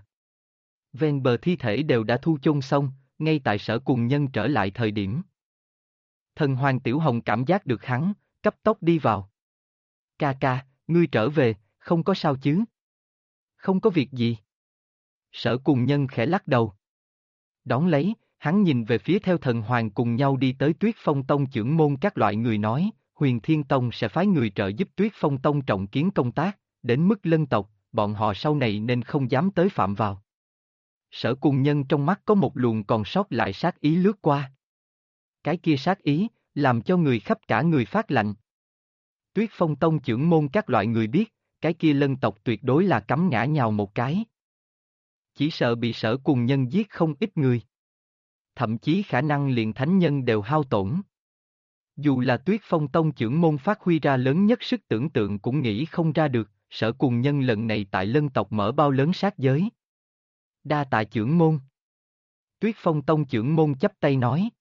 Speaker 1: Ven bờ thi thể đều đã thu chôn xong, ngay tại Sở Cùng Nhân trở lại thời điểm. Thần Hoàng Tiểu Hồng cảm giác được hắn, cấp tốc đi vào. Ca ca, ngươi trở về, không có sao chứ? Không có việc gì. Sở Cùng Nhân khẽ lắc đầu. Đón lấy, hắn nhìn về phía theo thần hoàng cùng nhau đi tới Tuyết Phong Tông trưởng môn các loại người nói, Huyền Thiên Tông sẽ phái người trợ giúp Tuyết Phong Tông trọng kiến công tác, đến mức lân tộc, bọn họ sau này nên không dám tới phạm vào. Sở Cùng Nhân trong mắt có một luồng còn sót lại sát ý lướt qua. Cái kia sát ý, làm cho người khắp cả người phát lạnh. Tuyết Phong Tông trưởng môn các loại người biết, cái kia Lân tộc tuyệt đối là cắm ngã nhào một cái. Chỉ sợ bị Sở Cùng Nhân giết không ít người. Thậm chí khả năng liền thánh nhân đều hao tổn. Dù là Tuyết Phong Tông trưởng môn phát huy ra lớn nhất sức tưởng tượng cũng nghĩ không ra được, Sở Cùng Nhân lần này tại Lân tộc mở bao lớn sát giới. Đa tạ trưởng môn. Tuyết Phong Tông trưởng môn chắp tay nói.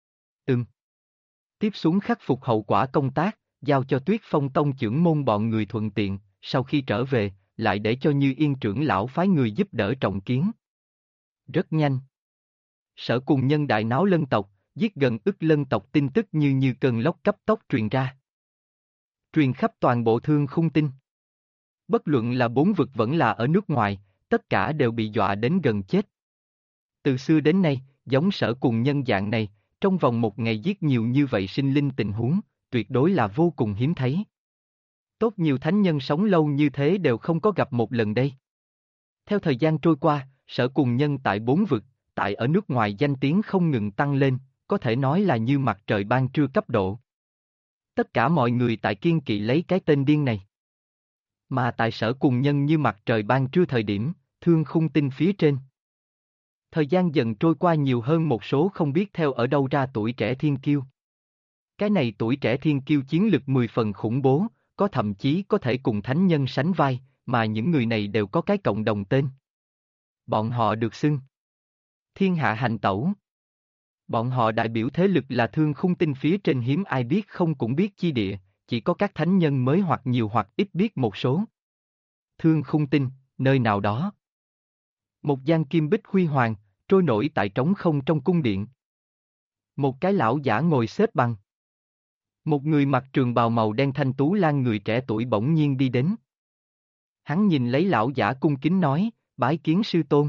Speaker 1: Tiếp xuống khắc phục hậu quả công tác, giao cho Tuyết Phong Tông trưởng môn bọn người thuận tiện, sau khi trở về, lại để cho Như Yên trưởng lão phái người giúp đỡ trọng kiến. Rất nhanh. Sở Cùng Nhân đại náo Lân tộc, giết gần ức Lân tộc tin tức như cơn lốc cấp tốc truyền ra. Truyền khắp toàn bộ Thương Khung Tinh. Bất luận là bốn vực vẫn là ở nước ngoài, tất cả đều bị dọa đến gần chết. Từ xưa đến nay, giống Sở Cùng Nhân dạng này, trong vòng một ngày giết nhiều như vậy sinh linh tình huống, tuyệt đối là vô cùng hiếm thấy. Tốt nhiều thánh nhân sống lâu như thế đều không có gặp một lần đây. Theo thời gian trôi qua, Sở Cùng Nhân tại bốn vực, tại ở nước ngoài danh tiếng không ngừng tăng lên, có thể nói là như mặt trời ban trưa cấp độ. Tất cả mọi người tại kiên kỵ lấy cái tên điên này. Mà tại Sở Cùng Nhân như mặt trời ban trưa thời điểm, Thương Khung Tinh phía trên. Thời gian dần trôi qua nhiều hơn một số không biết theo ở đâu ra tuổi trẻ thiên kiêu. Cái này tuổi trẻ thiên kiêu chiến lực 10 phần khủng bố, có thậm chí có thể cùng thánh nhân sánh vai, mà những người này đều có cái cộng đồng tên. Bọn họ được xưng Thiên Hạ Hành Tẩu. Bọn họ đại biểu thế lực là Thương Khung Tinh phía trên hiếm ai biết không cũng biết chi địa, chỉ có các thánh nhân mới hoặc nhiều hoặc ít biết một số. Thương Khung Tinh, nơi nào đó. Một gian kim bích huy hoàng, trôi nổi tại trống không trong cung điện. Một cái lão giả ngồi xếp bằng. Một người mặc trường bào màu đen thanh tú lang người trẻ tuổi bỗng nhiên đi đến. Hắn nhìn lấy lão giả cung kính nói, bái kiến sư tôn.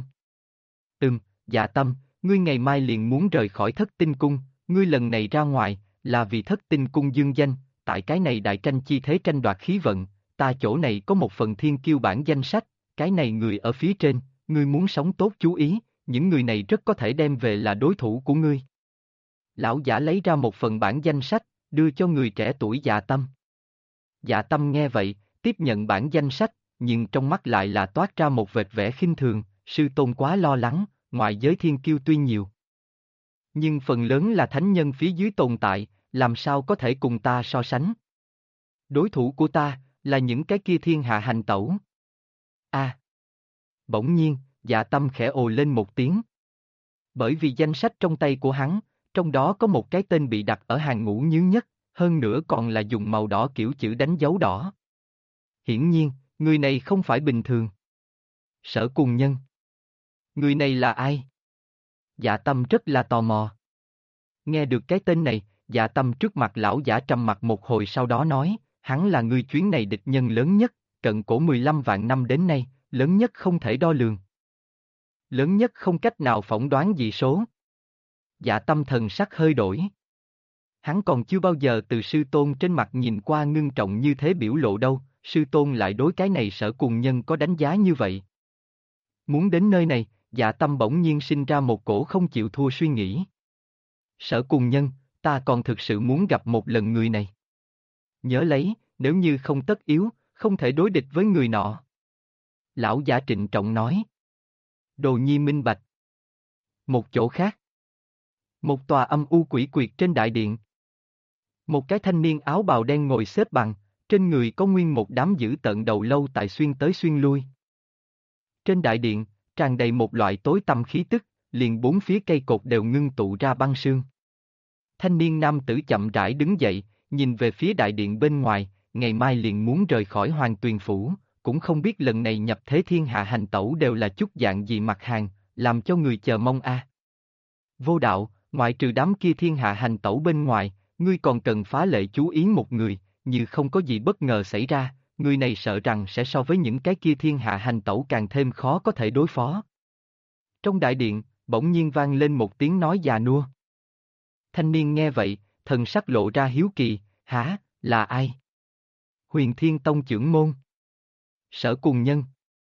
Speaker 1: Dạ Tâm, ngươi ngày mai liền muốn rời khỏi Thất Tinh Cung, ngươi lần này ra ngoài, là vì Thất Tinh Cung dương danh, tại cái này đại tranh chi thế tranh đoạt khí vận, ta chỗ này có một phần thiên kiêu bản danh sách, cái này người ở phía trên, ngươi muốn sống tốt chú ý, những người này rất có thể đem về là đối thủ của ngươi. Lão giả lấy ra một phần bản danh sách, đưa cho người trẻ tuổi Dạ Tâm. Dạ Tâm nghe vậy, tiếp nhận bản danh sách, nhưng trong mắt lại là toát ra một vệt vẻ khinh thường, sư tôn quá lo lắng, ngoại giới thiên kiêu tuy nhiều. Nhưng phần lớn là thánh nhân phía dưới tồn tại, làm sao có thể cùng ta so sánh. Đối thủ của ta, là những cái kia thiên hạ hành tẩu. Bỗng nhiên, Dạ Tâm khẽ ồ lên một tiếng. Bởi vì danh sách trong tay của hắn, trong đó có một cái tên bị đặt ở hàng ngũ nhướng nhất, hơn nữa còn là dùng màu đỏ kiểu chữ đánh dấu đỏ. Hiển nhiên, người này không phải bình thường. Sở Cùng Nhân. Người này là ai? Dạ Tâm rất là tò mò. Nghe được cái tên này, Dạ Tâm trước mặt lão giả trầm mặt một hồi sau đó nói, hắn là người chuyến này địch nhân lớn nhất, cận cổ 15 vạn năm đến nay, lớn nhất không thể đo lường. Lớn nhất không cách nào phỏng đoán dị số. Dạ Tâm thần sắc hơi đổi. Hắn còn chưa bao giờ từ sư tôn trên mặt nhìn qua ngưng trọng như thế biểu lộ đâu, sư tôn lại đối cái này Sở Cùng Nhân có đánh giá như vậy. Muốn đến nơi này, Dạ Tâm bỗng nhiên sinh ra một cổ không chịu thua suy nghĩ. Sở Cùng Nhân, ta còn thực sự muốn gặp một lần người này. Nhớ lấy, nếu như không tất yếu, không thể đối địch với người nọ. Lão giả trịnh trọng nói. Đồ Nhi minh bạch. Một chỗ khác. Một tòa âm u quỷ quyệt trên đại điện. Một cái thanh niên áo bào đen ngồi xếp bằng, trên người có nguyên một đám dữ tợn đầu lâu tại xuyên tới xuyên lui. Trên đại điện, tràn đầy một loại tối tăm khí tức, liền bốn phía cây cột đều ngưng tụ ra băng sương. Thanh niên nam tử chậm rãi đứng dậy, nhìn về phía đại điện bên ngoài, ngày mai liền muốn rời khỏi Hoàng Tuyền Phủ, cũng không biết lần này nhập thế thiên hạ hành tẩu đều là chút dạng gì mặt hàng, làm cho người chờ mong a. Vô đạo, ngoại trừ đám kia thiên hạ hành tẩu bên ngoài, ngươi còn cần phá lệ chú ý một người, như không có gì bất ngờ xảy ra, người này sợ rằng sẽ so với những cái kia thiên hạ hành tẩu càng thêm khó có thể đối phó. Trong đại điện, bỗng nhiên vang lên một tiếng nói già nua. Thanh niên nghe vậy, thần sắc lộ ra hiếu kỳ, hả, là ai? Huyền Thiên Tông trưởng môn. Sở Cùng Nhân.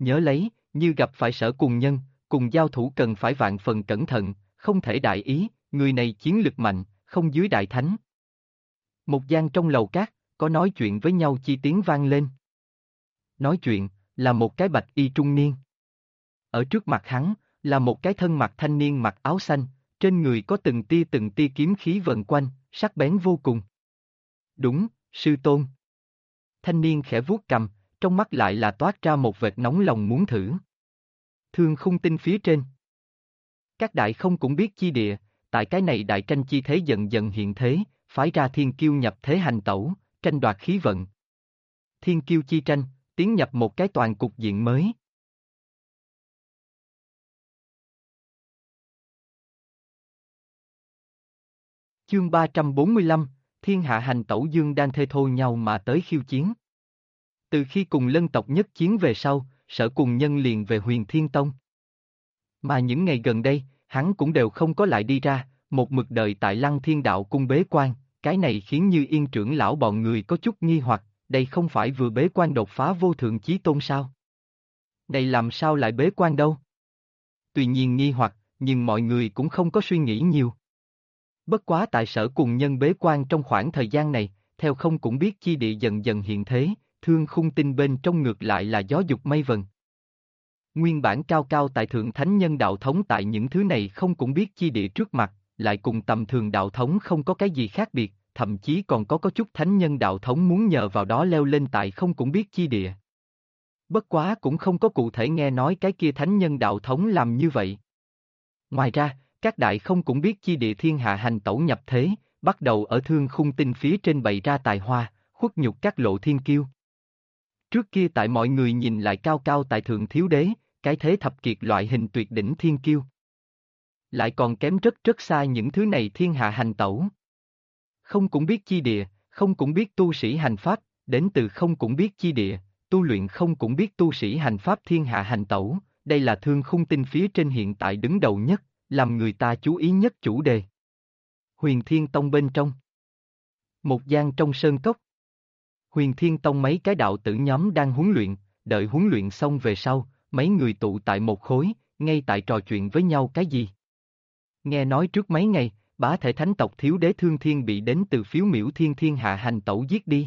Speaker 1: Nhớ lấy, như gặp phải Sở Cùng Nhân, cùng giao thủ cần phải vạn phần cẩn thận, không thể đại ý, người này chiến lực mạnh, không dưới đại thánh. Một gian trong lầu cát, có nói chuyện với nhau chi tiếng vang lên. Nói chuyện, là một cái bạch y trung niên. Ở trước mặt hắn, là một cái thân mặt thanh niên mặc áo xanh, trên người có từng tia kiếm khí vần quanh, sắc bén vô cùng. Đúng, sư tôn. Thanh niên khẽ vuốt cầm, trong mắt lại là toát ra một vệt nóng lòng muốn thử. Thương khung tinh phía trên. Các đại không cũng biết chi địa, tại cái này đại tranh chi thế dần dần hiện thế, phái ra thiên kiêu nhập thế hành tẩu, tranh đoạt khí vận. Thiên kiêu chi tranh, tiến nhập một cái toàn cục diện mới. Chương 345, Thiên hạ hành tẩu dương đang thê thô nhau mà tới khiêu chiến. Từ khi cùng lân tộc nhất chiến về sau, Sở Cùng Nhân liền về Huyền Thiên Tông. Mà những ngày gần đây, hắn cũng đều không có lại đi ra, một mực đợi tại Lăng Thiên Đạo cung bế quan, cái này khiến Như Yên trưởng lão bọn người có chút nghi hoặc, đây không phải vừa bế quan đột phá vô thượng chí tôn sao? Này làm sao lại bế quan đâu? Tuy nhiên nghi hoặc, nhưng mọi người cũng không có suy nghĩ nhiều. Bất quá tại Sở Cùng Nhân bế quan trong khoảng thời gian này, theo không cũng biết chi địa dần dần hiện thế, thương khung tinh bên trong ngược lại là gió dục mây vần. Nguyên bản cao cao tại thượng thánh nhân đạo thống tại những thứ này không cũng biết chi địa trước mặt, lại cùng tầm thường đạo thống không có cái gì khác biệt, thậm chí còn có chút thánh nhân đạo thống muốn nhờ vào đó leo lên tại không cũng biết chi địa. Bất quá cũng không có cụ thể nghe nói cái kia thánh nhân đạo thống làm như vậy. Ngoài ra, các đại không cũng biết chi địa thiên hạ hành tẩu nhập thế, bắt đầu ở thương khung tinh phía trên bày ra tài hoa, khuất nhục các lộ thiên kiêu. Trước kia tại mọi người nhìn lại cao cao tại thượng thiếu đế, cái thế thập kiệt loại hình tuyệt đỉnh thiên kiêu. Lại còn kém rất xa những thứ này thiên hạ hành tẩu. Không cũng biết chi địa, không cũng biết tu sĩ hành pháp, đến từ không cũng biết chi địa, tu luyện không cũng biết tu sĩ hành pháp thiên hạ hành tẩu, đây là thương khung tinh phía trên hiện tại đứng đầu nhất, làm người ta chú ý nhất chủ đề. Huyền Thiên Tông bên trong. Một gian trong sơn cốc. Huyền Thiên Tông mấy cái đạo tử nhóm đang huấn luyện, đợi huấn luyện xong về sau, mấy người tụ tại một khối, ngay tại trò chuyện với nhau cái gì. Nghe nói trước mấy ngày, bá thể thánh tộc thiếu đế Thương Thiên bị đến từ phiếu miểu thiên hạ hành tẩu giết đi.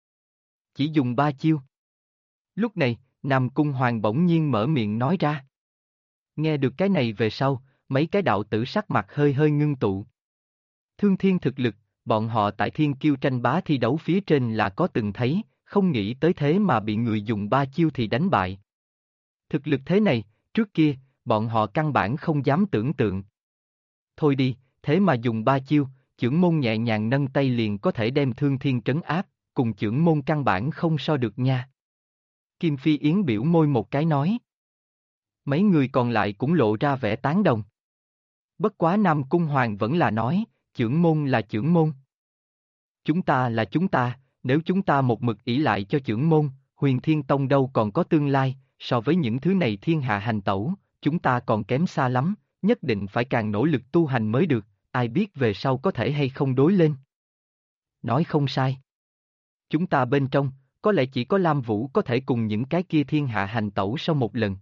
Speaker 1: Chỉ dùng 3 chiêu. Lúc này, Nam Cung Hoàng bỗng nhiên mở miệng nói ra. Nghe được cái này về sau, mấy cái đạo tử sắc mặt hơi hơi ngưng tụ. Thương Thiên thực lực, bọn họ tại thiên kiêu tranh bá thi đấu phía trên là có từng thấy, không nghĩ tới thế mà bị người dùng 3 chiêu thì đánh bại. Thực lực thế này, trước kia, bọn họ căn bản không dám tưởng tượng. Thôi đi, thế mà dùng 3 chiêu, chưởng môn nhẹ nhàng nâng tay liền có thể đem Thương Thiên trấn áp, cùng chưởng môn căn bản không so được nha. Kim Phi Yến biểu môi một cái nói. Mấy người còn lại cũng lộ ra vẻ tán đồng. Bất quá Nam Cung Hoàng vẫn là nói, chưởng môn là chưởng môn. Chúng ta là chúng ta, nếu chúng ta một mực ỷ lại cho chưởng môn, Huyền Thiên Tông đâu còn có tương lai, so với những thứ này thiên hạ hành tẩu, chúng ta còn kém xa lắm, nhất định phải càng nỗ lực tu hành mới được, ai biết về sau có thể hay không đối lên. Nói không sai. Chúng ta bên trong, có lẽ chỉ có Lam Vũ có thể cùng những cái kia thiên hạ hành tẩu sau một lần.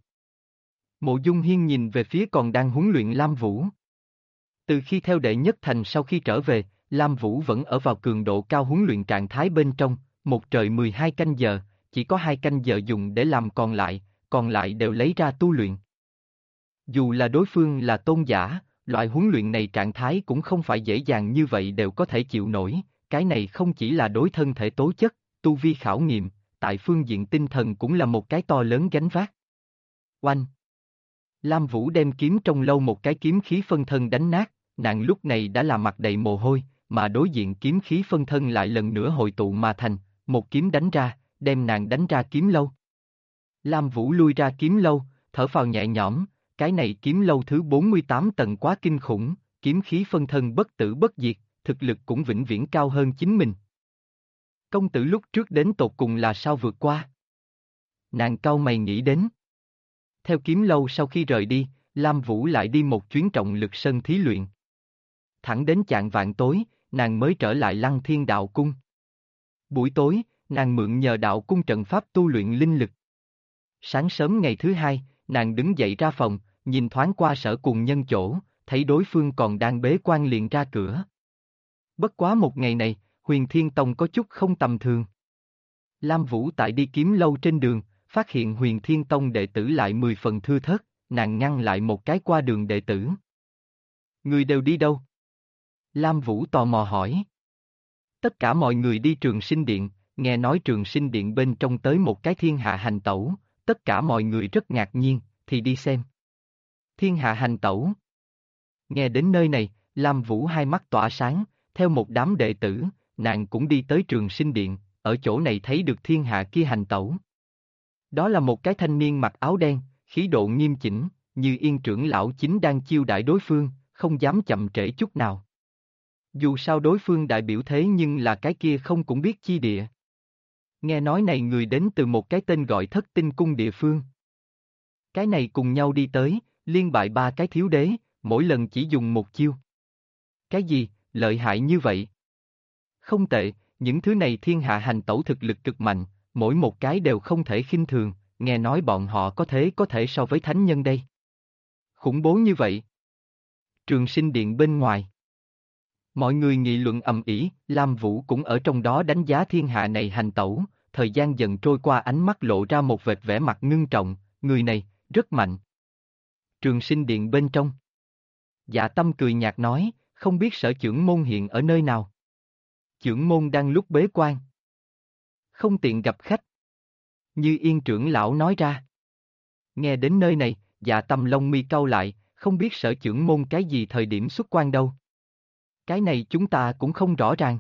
Speaker 1: Mộ Dung Hiên nhìn về phía còn đang huấn luyện Lam Vũ. Từ khi theo đệ nhất thành sau khi trở về, Lam Vũ vẫn ở vào cường độ cao huấn luyện trạng thái bên trong, một trời 12 canh giờ, chỉ có 2 canh giờ dùng để làm còn lại đều lấy ra tu luyện. Dù là đối phương là tôn giả, loại huấn luyện này trạng thái cũng không phải dễ dàng như vậy đều có thể chịu nổi, cái này không chỉ là đối thân thể tố chất, tu vi khảo nghiệm, tại phương diện tinh thần cũng là một cái to lớn gánh vác. Oanh! Lam Vũ đem kiếm trong lâu một cái kiếm khí phân thân đánh nát, nàng lúc này đã là mặt đầy mồ hôi, mà đối diện kiếm khí phân thân lại lần nữa hội tụ mà thành, một kiếm đánh ra, đem nàng đánh ra kiếm lâu. Lam Vũ lui ra kiếm lâu, thở phào nhẹ nhõm, cái này kiếm lâu thứ 48 tầng quá kinh khủng, kiếm khí phân thân bất tử bất diệt, thực lực cũng vĩnh viễn cao hơn chính mình. Công tử lúc trước đến tột cùng là sao vượt qua? Nàng cau mày nghĩ đến. Theo kiếm lâu sau khi rời đi, Lam Vũ lại đi một chuyến trọng lực sân thí luyện. Thẳng đến chạng vạn tối, nàng mới trở lại Lăng Thiên Đạo Cung. Buổi tối, nàng mượn nhờ đạo cung trận pháp tu luyện linh lực. Sáng sớm ngày thứ hai, nàng đứng dậy ra phòng, nhìn thoáng qua Sở Cùng Nhân chỗ, thấy đối phương còn đang bế quan liền ra cửa. Bất quá một ngày này, Huyền Thiên Tông có chút không tầm thường. Lam Vũ tại đi kiếm lâu trên đường, phát hiện Huyền Thiên Tông đệ tử lại 10 phần thưa thớt, nàng ngăn lại một cái qua đường đệ tử. Người đều đi đâu? Lam Vũ tò mò hỏi. Tất cả mọi người đi Trường Sinh Điện, nghe nói Trường Sinh Điện bên trong tới một cái thiên hạ hành tẩu, tất cả mọi người rất ngạc nhiên, thì đi xem. Thiên hạ hành tẩu. Nghe đến nơi này, Lam Vũ hai mắt tỏa sáng, theo một đám đệ tử, nàng cũng đi tới Trường Sinh Điện, ở chỗ này thấy được thiên hạ kia hành tẩu. Đó là một cái thanh niên mặc áo đen, khí độ nghiêm chỉnh, như Yên trưởng lão chính đang chiêu đãi đối phương, không dám chậm trễ chút nào. Dù sao đối phương đại biểu thế nhưng là cái kia không cũng biết chi địa. Nghe nói này người đến từ một cái tên gọi Thất Tinh Cung địa phương. Cái này cùng nhau đi tới, liên bại ba cái thiếu đế, mỗi lần chỉ dùng một chiêu. Cái gì, lợi hại như vậy? Không tệ, những thứ này thiên hạ hành tẩu thực lực cực mạnh, mỗi một cái đều không thể khinh thường, nghe nói bọn họ có thể so với thánh nhân đây. Khủng bố như vậy. Trường Sinh Điện bên ngoài. Mọi người nghị luận ầm ĩ, Lam Vũ cũng ở trong đó đánh giá thiên hạ này hành tẩu, thời gian dần trôi qua ánh mắt lộ ra một vệt vẻ mặt ngưng trọng, người này, rất mạnh. Trường Sinh Điện bên trong. Dạ Tâm cười nhạt nói, không biết Sở trưởng môn hiện ở nơi nào. Trưởng môn đang lúc bế quan. Không tiện gặp khách. Như Yên trưởng lão nói ra. Nghe đến nơi này, Dạ Tâm lông mi cau lại, không biết Sở trưởng môn cái gì thời điểm xuất quan đâu. Cái này chúng ta cũng không rõ ràng.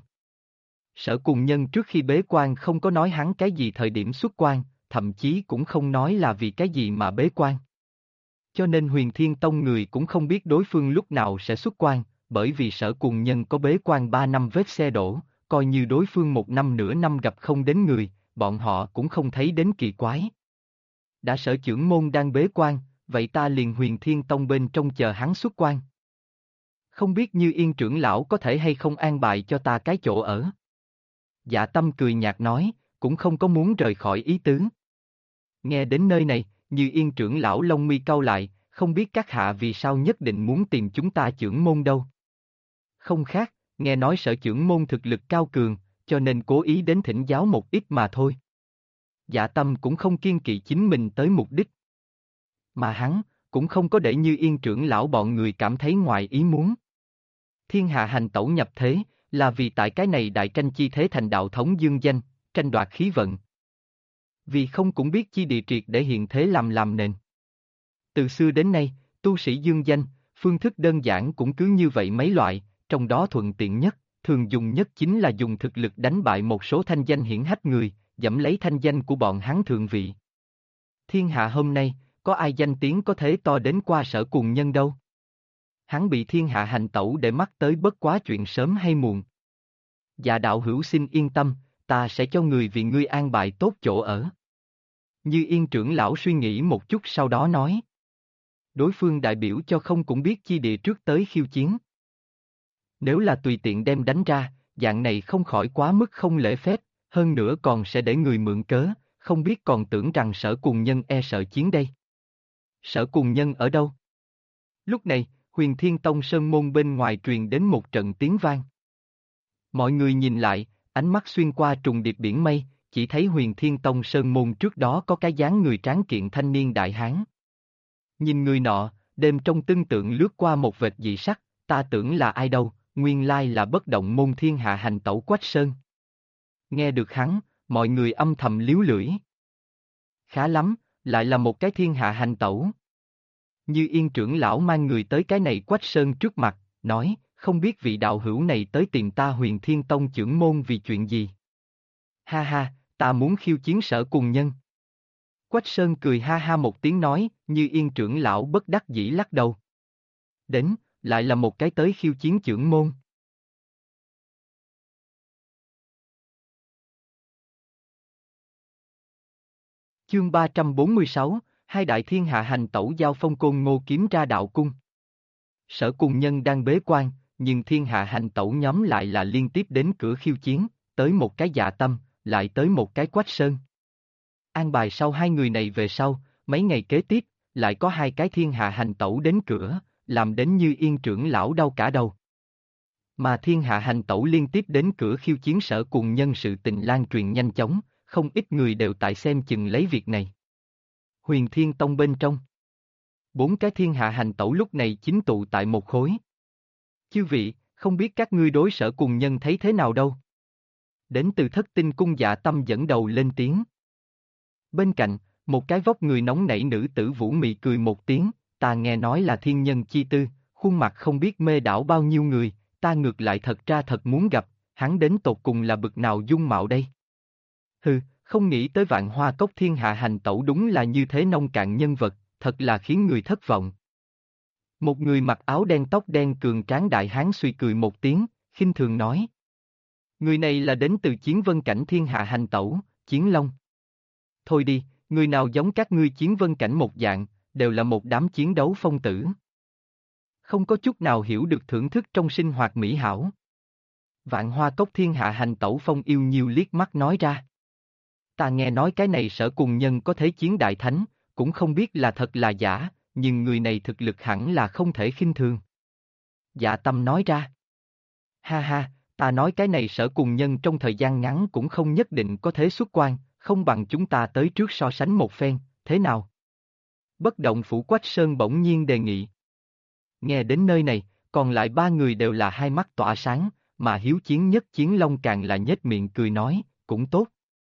Speaker 1: Sở Cùng Nhân trước khi bế quan không có nói hắn cái gì thời điểm xuất quan, thậm chí cũng không nói là vì cái gì mà bế quan. Cho nên Huyền Thiên Tông người cũng không biết đối phương lúc nào sẽ xuất quan, bởi vì Sở Cùng Nhân có bế quan 3 năm vết xe đổ, coi như đối phương 1 năm nửa năm gặp không đến người, bọn họ cũng không thấy đến kỳ quái. Đã Sở trưởng môn đang bế quan, vậy ta liền Huyền Thiên Tông bên trong chờ hắn xuất quan. Không biết Như Yên trưởng lão có thể hay không an bài cho ta cái chỗ ở. Dạ Tâm cười nhạt nói, cũng không có muốn rời khỏi ý tứ. Nghe đến nơi này, Như Yên trưởng lão lông mi cau lại, không biết các hạ vì sao nhất định muốn tìm chúng ta trưởng môn đâu. Không khác, nghe nói Sở trưởng môn thực lực cao cường, cho nên cố ý đến thỉnh giáo một ít mà thôi. Dạ Tâm cũng không kiên kỵ chính mình tới mục đích. Mà hắn, cũng không có để Như Yên trưởng lão bọn người cảm thấy ngoài ý muốn. Thiên hạ hành tẩu nhập thế, là vì tại cái này đại tranh chi thế thành đạo thống dương danh, tranh đoạt khí vận. Vì không cũng biết chi địa triệt để hiện thế làm nền. Từ xưa đến nay, tu sĩ dương danh, phương thức đơn giản cũng cứ như vậy mấy loại, trong đó thuận tiện nhất, thường dùng nhất chính là dùng thực lực đánh bại một số thanh danh hiển hách người, dẫm lấy thanh danh của bọn hắn thượng vị. Thiên hạ hôm nay, có ai danh tiếng có thế to đến qua Sở Cùng Nhân đâu? Hắn bị thiên hạ hành tẩu để mắt tới bất quá chuyện sớm hay muộn. Dạ đạo hữu xin yên tâm, ta sẽ cho người vì ngươi an bài tốt chỗ ở. Như Yên trưởng lão suy nghĩ một chút sau đó nói. Đối phương đại biểu cho không cũng biết chi địa trước tới khiêu chiến. Nếu là tùy tiện đem đánh ra, dạng này không khỏi quá mức không lễ phép, hơn nữa còn sẽ để người mượn cớ, không biết còn tưởng rằng Sở Cùng Nhân e sợ chiến đây. Sở Cùng Nhân ở đâu? Lúc này, Huyền Thiên Tông Sơn Môn bên ngoài truyền đến một trận tiếng vang. Mọi người nhìn lại, ánh mắt xuyên qua trùng điệp biển mây, chỉ thấy Huyền Thiên Tông Sơn Môn trước đó có cái dáng người tráng kiện thanh niên đại hán. Nhìn người nọ, đêm trong tinh tượng lướt qua một vệt dị sắc, ta tưởng là ai đâu, nguyên lai là Bất Động Môn thiên hạ hành tẩu Quách Sơn. Nghe được hắn, mọi người âm thầm líu lưỡi. Khá lắm, lại là một cái thiên hạ hành tẩu. Như Yên trưởng lão mang người tới cái này Quách Sơn trước mặt, nói, không biết vị đạo hữu này tới tìm ta Huyền Thiên Tông trưởng môn vì chuyện gì. Ha ha, ta muốn khiêu chiến Sở Cùng Nhân. Quách Sơn cười ha ha một tiếng nói, Như Yên trưởng lão bất đắc dĩ lắc đầu. Đến, lại là một cái tới khiêu chiến trưởng môn. Chương 346, hai đại thiên hạ hành tẩu giao phong Côn Ngô kiếm ra đạo cung. Sở Cùng Nhân đang bế quan, nhưng thiên hạ hành tẩu nhóm lại là liên tiếp đến cửa khiêu chiến, tới một cái Dạ Tâm, lại tới một cái Quách Sơn. An bài sau hai người này về sau, mấy ngày kế tiếp, lại có hai cái thiên hạ hành tẩu đến cửa, làm đến Như Yên trưởng lão đau cả đầu. Mà thiên hạ hành tẩu liên tiếp đến cửa khiêu chiến Sở Cùng Nhân sự tình lan truyền nhanh chóng, không ít người đều tại xem chừng lấy việc này. Huyền Thiên Tông bên trong. Bốn cái thiên hạ hành tẩu lúc này chính tụ tại một khối. Chư vị, không biết các ngươi đối Sở Cùng Nhân thấy thế nào đâu. Đến từ Thất Tinh Cung Dạ Tâm dẫn đầu lên tiếng. Bên cạnh, một cái vóc người nóng nảy nữ tử Vũ Mị cười một tiếng, ta nghe nói là thiên nhân chi tư, khuôn mặt không biết mê đảo bao nhiêu người, ta ngược lại thật ra thật muốn gặp, hắn đến tột cùng là bực nào dung mạo đây. Hừ, không nghĩ tới Vạn Hoa Cốc thiên hạ hành tẩu đúng là như thế nông cạn nhân vật, thật là khiến người thất vọng. Một người mặc áo đen tóc đen cường tráng đại hán suy cười một tiếng, khinh thường nói. Người này là đến từ Chiến Vân Cảnh thiên hạ hành tẩu, Chiến Long. Thôi đi, người nào giống các ngươi Chiến Vân Cảnh một dạng, đều là một đám chiến đấu phong tử. Không có chút nào hiểu được thưởng thức trong sinh hoạt mỹ hảo. Vạn Hoa Cốc thiên hạ hành tẩu Phong yêu nhiêu liếc mắt nói ra. Ta nghe nói cái này Sở Cùng Nhân có thế chiến đại thánh, cũng không biết là thật là giả, nhưng người này thực lực hẳn là không thể khinh thường. Dạ Tâm nói ra. Ha ha, ta nói cái này Sở Cùng Nhân trong thời gian ngắn cũng không nhất định có thế xuất quan, không bằng chúng ta tới trước so sánh một phen, thế nào? Bất động Phủ Quách Sơn bỗng nhiên đề nghị. Nghe đến nơi này, còn lại ba người đều là hai mắt tỏa sáng, mà hiếu chiến nhất Chiến Long càng là nhếch miệng cười nói, cũng tốt.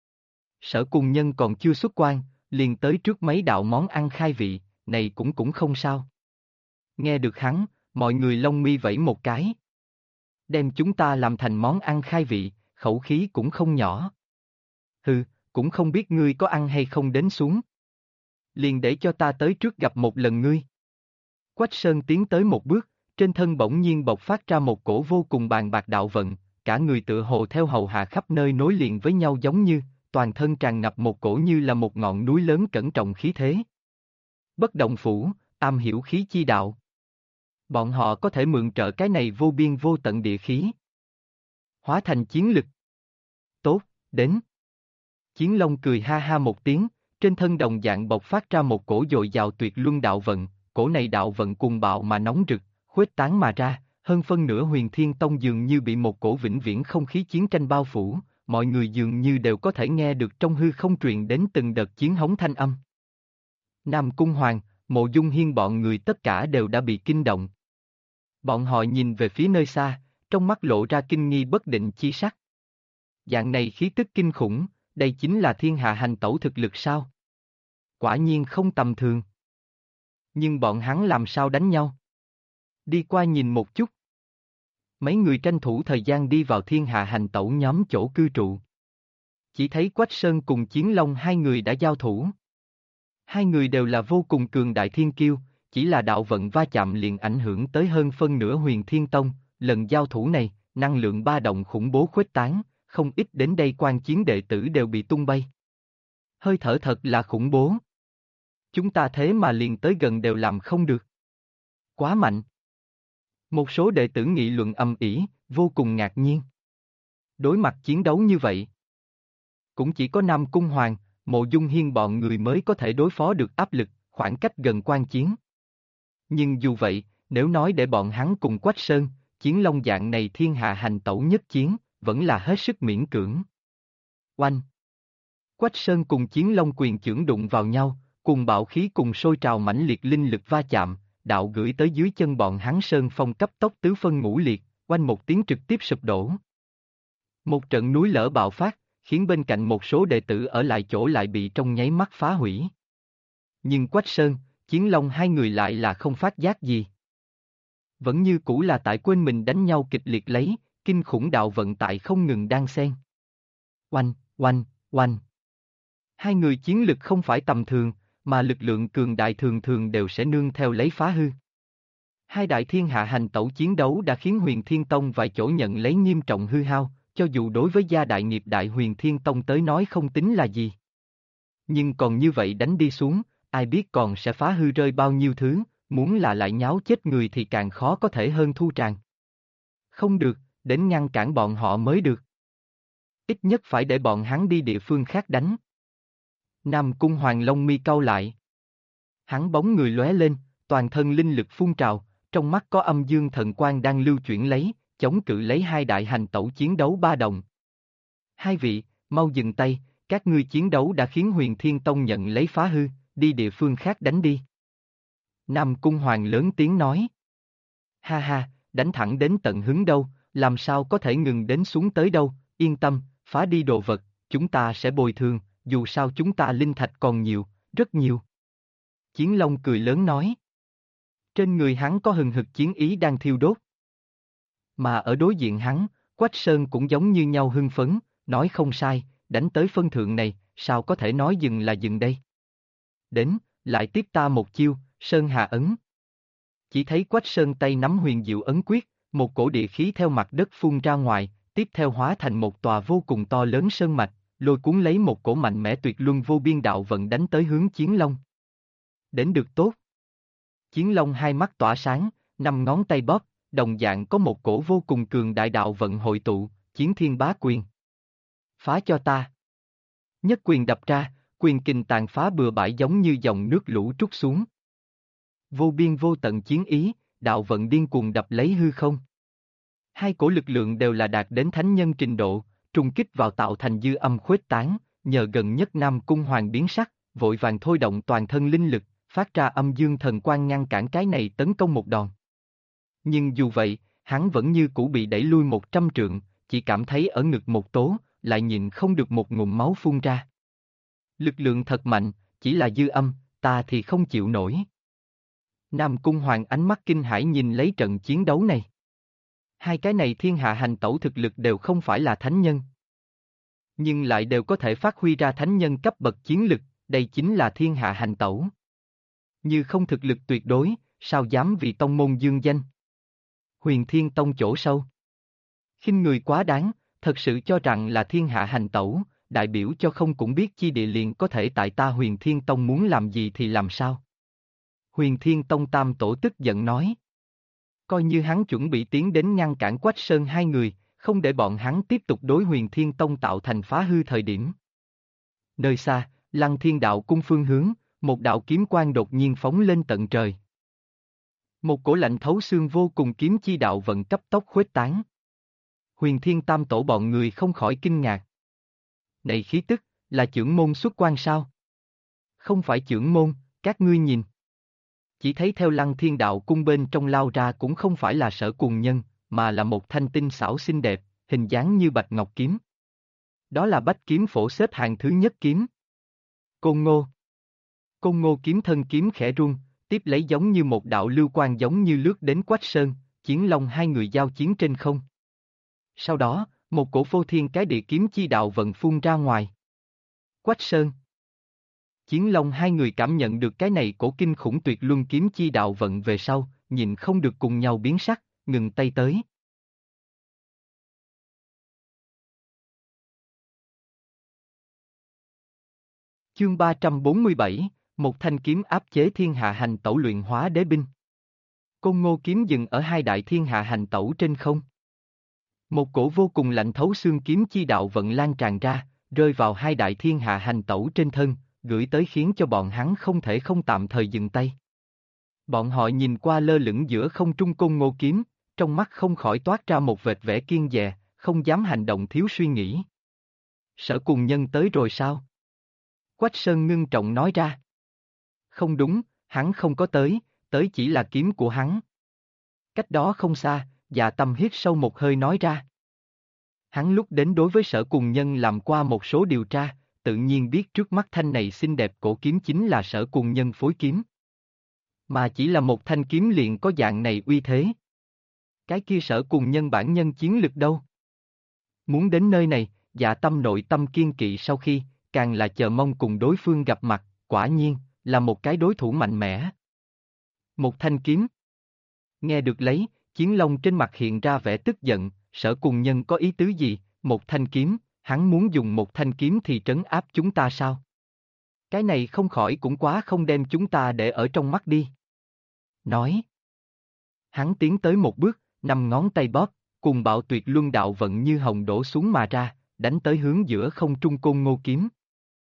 Speaker 1: Sở Cùng Nhân còn chưa xuất quan, liền tới trước mấy đạo món ăn khai vị, này cũng không sao. Nghe được hắn, mọi người lông mi vẫy một cái. Đem chúng ta làm thành món ăn khai vị, khẩu khí cũng không nhỏ. Hừ, cũng không biết ngươi có ăn hay không đến xuống. Liền để cho ta tới trước gặp một lần ngươi. Quách Sơn tiến tới một bước, trên thân bỗng nhiên bộc phát ra một cổ vô cùng bàn bạc đạo vận, cả người tựa hồ theo hầu hạ khắp nơi nối liền với nhau giống như, toàn thân tràn ngập một cổ như là một ngọn núi lớn cẩn trọng khí thế. Bất động phủ, am hiểu khí chi đạo. Bọn họ có thể mượn trợ cái này vô biên vô tận địa khí. Hóa thành chiến lực. Tốt, đến. Chiến Long cười ha ha một tiếng, trên thân đồng dạng bộc phát ra một cổ dồi dào tuyệt luân đạo vận, cổ này đạo vận cuồng bạo mà nóng rực, khuếch tán mà ra, hơn phân nửa Huyền Thiên Tông dường như bị một cổ vĩnh viễn không khí chiến tranh bao phủ, mọi người dường như đều có thể nghe được trong hư không truyền đến từng đợt chiến hống thanh âm. Nam Cung Hoàng, Mộ Dung Hiên bọn người tất cả đều đã bị kinh động. Bọn họ nhìn về phía nơi xa, trong mắt lộ ra kinh nghi bất định chi sắc. Dạng này khí tức kinh khủng, đây chính là thiên hạ hành tẩu thực lực sao? Quả nhiên không tầm thường. Nhưng bọn hắn làm sao đánh nhau? Đi qua nhìn một chút. Mấy người tranh thủ thời gian đi vào thiên hạ hành tẩu nhóm chỗ cư trụ. Chỉ thấy Quách Sơn cùng Chiến Long hai người đã giao thủ. Hai người đều là vô cùng cường đại thiên kiêu, chỉ là đạo vận va chạm liền ảnh hưởng tới hơn phân nửa Huyền Thiên Tông, lần giao thủ này, năng lượng ba động khủng bố khuếch tán, không ít đến đây quan chiến đệ tử đều bị tung bay. Hơi thở thật là khủng bố. Chúng ta thế mà liền tới gần đều làm không được. Quá mạnh. Một số đệ tử nghị luận ầm ĩ, vô cùng ngạc nhiên. Đối mặt chiến đấu như vậy, cũng chỉ có Nam Cung Hoàng, Mộ Dung Hiên bọn người mới có thể đối phó được áp lực, khoảng cách gần quan chiến. Nhưng dù vậy, nếu nói để bọn hắn cùng Quách Sơn, Chiến Long dạng này thiên hạ hành tẩu nhất chiến, vẫn là hết sức miễn cưỡng. Oanh! Quách Sơn cùng Chiến Long quyền chưởng đụng vào nhau, cùng bạo khí cùng sôi trào mãnh liệt linh lực va chạm, đạo gửi tới dưới chân bọn hắn sơn phong cấp tốc tứ phân ngũ liệt, oanh một tiếng trực tiếp sụp đổ. Một trận núi lở bạo phát, khiến bên cạnh một số đệ tử ở lại chỗ lại bị trong nháy mắt phá hủy. Nhưng Quách Sơn, Chiến Long hai người lại là không phát giác gì. Vẫn như cũ là tại quên mình đánh nhau kịch liệt lấy, kinh khủng đạo vận tại không ngừng đan xen. Oanh, oanh, oanh. Hai người chiến lực không phải tầm thường, mà lực lượng cường đại thường thường đều sẽ nương theo lấy phá hư. Hai đại thiên hạ hành tẩu chiến đấu đã khiến Huyền Thiên Tông vài chỗ nhận lấy nghiêm trọng hư hao, cho dù đối với gia đại nghiệp đại Huyền Thiên Tông tới nói không tính là gì. Nhưng còn như vậy đánh đi xuống, ai biết còn sẽ phá hư rơi bao nhiêu thứ, muốn là lại nháo chết người thì càng khó có thể hơn thu tràng. Không được, đến ngăn cản bọn họ mới được. Ít nhất phải để bọn hắn đi địa phương khác đánh. Nam Cung Hoàng lông mi cau lại. Hắn bóng người lóe lên, toàn thân linh lực phun trào, trong mắt có âm dương thần quang đang lưu chuyển lấy, chống cự lấy hai đại hành tẩu chiến đấu ba đồng. Hai vị, mau dừng tay, các ngươi chiến đấu đã khiến Huyền Thiên Tông nhận lấy phá hư, đi địa phương khác đánh đi. Nam Cung Hoàng lớn tiếng nói. Ha ha, đánh thẳng đến tận hứng đâu, làm sao có thể ngừng đến xuống tới đâu, yên tâm, phá đi đồ vật, chúng ta sẽ bồi thường, dù sao chúng ta linh thạch còn nhiều, rất nhiều. Chiến Long cười lớn nói. Trên người hắn có hừng hực chiến ý đang thiêu đốt. Mà ở đối diện hắn, Quách Sơn cũng giống như nhau hưng phấn, nói không sai, đánh tới phân thượng này, sao có thể nói dừng là dừng đây. Đến, lại tiếp ta một chiêu, Sơn Hà Ấn. Chỉ thấy Quách Sơn tay nắm huyền diệu ấn quyết, một cổ địa khí theo mặt đất phun ra ngoài, tiếp theo hóa thành một tòa vô cùng to lớn sơn mạch, lôi cuốn lấy một cổ mạnh mẽ tuyệt luân vô biên đạo vận đánh tới hướng Chiến Long. Đến được tốt. Chiến Long hai mắt tỏa sáng, năm ngón tay bóp, đồng dạng có một cổ vô cùng cường đại đạo vận hội tụ, Chiến Thiên Bá Quyền. Phá cho ta. Nhất quyền đập ra, quyền kình tàn phá bừa bãi giống như dòng nước lũ trút xuống. Vô biên vô tận chiến ý, đạo vận điên cuồng đập lấy hư không. Hai cổ lực lượng đều là đạt đến thánh nhân trình độ, trùng kích vào tạo thành dư âm khuếch tán, nhờ gần nhất Nam Cung Hoàng biến sắc, vội vàng thôi động toàn thân linh lực, phát ra âm dương thần quang ngăn cản cái này tấn công một đòn. Nhưng dù vậy, hắn vẫn như cũ bị đẩy lui 100 trượng, chỉ cảm thấy ở ngực một tố, lại nhịn không được một ngụm máu phun ra. Lực lượng thật mạnh, chỉ là dư âm, ta thì không chịu nổi. Nam Cung Hoàng ánh mắt kinh hãi nhìn lấy trận chiến đấu này. Hai cái này thiên hạ hành tẩu thực lực đều không phải là thánh nhân. Nhưng lại đều có thể phát huy ra thánh nhân cấp bậc chiến lực, đây chính là thiên hạ hành tẩu. Như không thực lực tuyệt đối, sao dám vì tông môn dương danh. Huyền Thiên Tông chỗ sâu. Khinh người quá đáng, thật sự cho rằng là thiên hạ hành tẩu, đại biểu cho không cũng biết chi địa liền có thể tại ta Huyền Thiên Tông muốn làm gì thì làm sao. Huyền Thiên Tông Tam Tổ tức giận nói. Coi như hắn chuẩn bị tiến đến ngăn cản Quách Sơn hai người, không để bọn hắn tiếp tục đối Huyền Thiên Tông tạo thành phá hư thời điểm. Nơi xa, Lăng Thiên Đạo cung phương hướng, một đạo kiếm quang đột nhiên phóng lên tận trời. Một cổ lạnh thấu xương vô cùng kiếm chi đạo vận cấp tốc khuếch tán. Huyền Thiên Tam Tổ bọn người không khỏi kinh ngạc. Này khí tức, là chưởng môn xuất quan sao? Không phải chưởng môn, các ngươi nhìn. Chỉ thấy theo Lăng Thiên Đạo cung bên trong lao ra cũng không phải là Sở Cuồng Nhân, mà là một thanh tinh xảo xinh đẹp, hình dáng như bạch ngọc kiếm. Đó là bách kiếm phổ xếp hạng thứ nhất kiếm. Côn Ngô. Côn Ngô kiếm thân kiếm khẽ rung, tiếp lấy giống như một đạo lưu quang giống như lướt đến Quách Sơn, Chiến Long hai người giao chiến trên không. Sau đó, một cổ phô thiên cái địa kiếm chi đạo vận phun ra ngoài. Quách Sơn. Chiến Long hai người cảm nhận được cái này cổ kinh khủng tuyệt luân kiếm chi đạo vận về sau, nhìn không được cùng nhau biến sắc, ngừng tay tới. Chương 347, một thanh kiếm áp chế thiên hạ hành tẩu luyện hóa đế binh. Côn Ngô kiếm dừng ở hai đại thiên hạ hành tẩu trên không. Một cổ vô cùng lạnh thấu xương kiếm chi đạo vận lan tràn ra, rơi vào hai đại thiên hạ hành tẩu trên thân, gửi tới khiến cho bọn hắn không thể không tạm thời dừng tay. Bọn họ nhìn qua lơ lửng giữa không trung Côn Ngô kiếm, trong mắt không khỏi toát ra một vệt vẻ kiêng dè, không dám hành động thiếu suy nghĩ. Sở Cuồng Nhân tới rồi sao? Quách Sơn ngưng trọng nói ra. Không đúng, hắn không có tới, tới chỉ là kiếm của hắn. Cách đó không xa, Dạ Tâm hít sâu một hơi nói ra. Hắn lúc đến đối với Sở Cuồng Nhân làm qua một số điều tra, tự nhiên biết trước mắt thanh này xinh đẹp cổ kiếm chính là Sở Cuồng Nhân phối kiếm. Mà chỉ là một thanh kiếm liền có dạng này uy thế. Cái kia Sở Cuồng Nhân bản nhân chiến lực đâu? Muốn đến nơi này, Dạ Tâm nội tâm kiên kỵ sau khi, càng là chờ mong cùng đối phương gặp mặt, quả nhiên, là một cái đối thủ mạnh mẽ. Một thanh kiếm. Nghe được lấy, Chiến Long trên mặt hiện ra vẻ tức giận, Sở Cuồng Nhân có ý tứ gì, một thanh kiếm, hắn muốn dùng một thanh kiếm thì trấn áp chúng ta sao? Cái này không khỏi cũng quá không đem chúng ta để ở trong mắt đi. Nói. Hắn tiến tới một bước, năm ngón tay bóp, cùng bạo tuyệt luân đạo vận như hồng đổ xuống mà ra, đánh tới hướng giữa không trung Côn Ngô kiếm.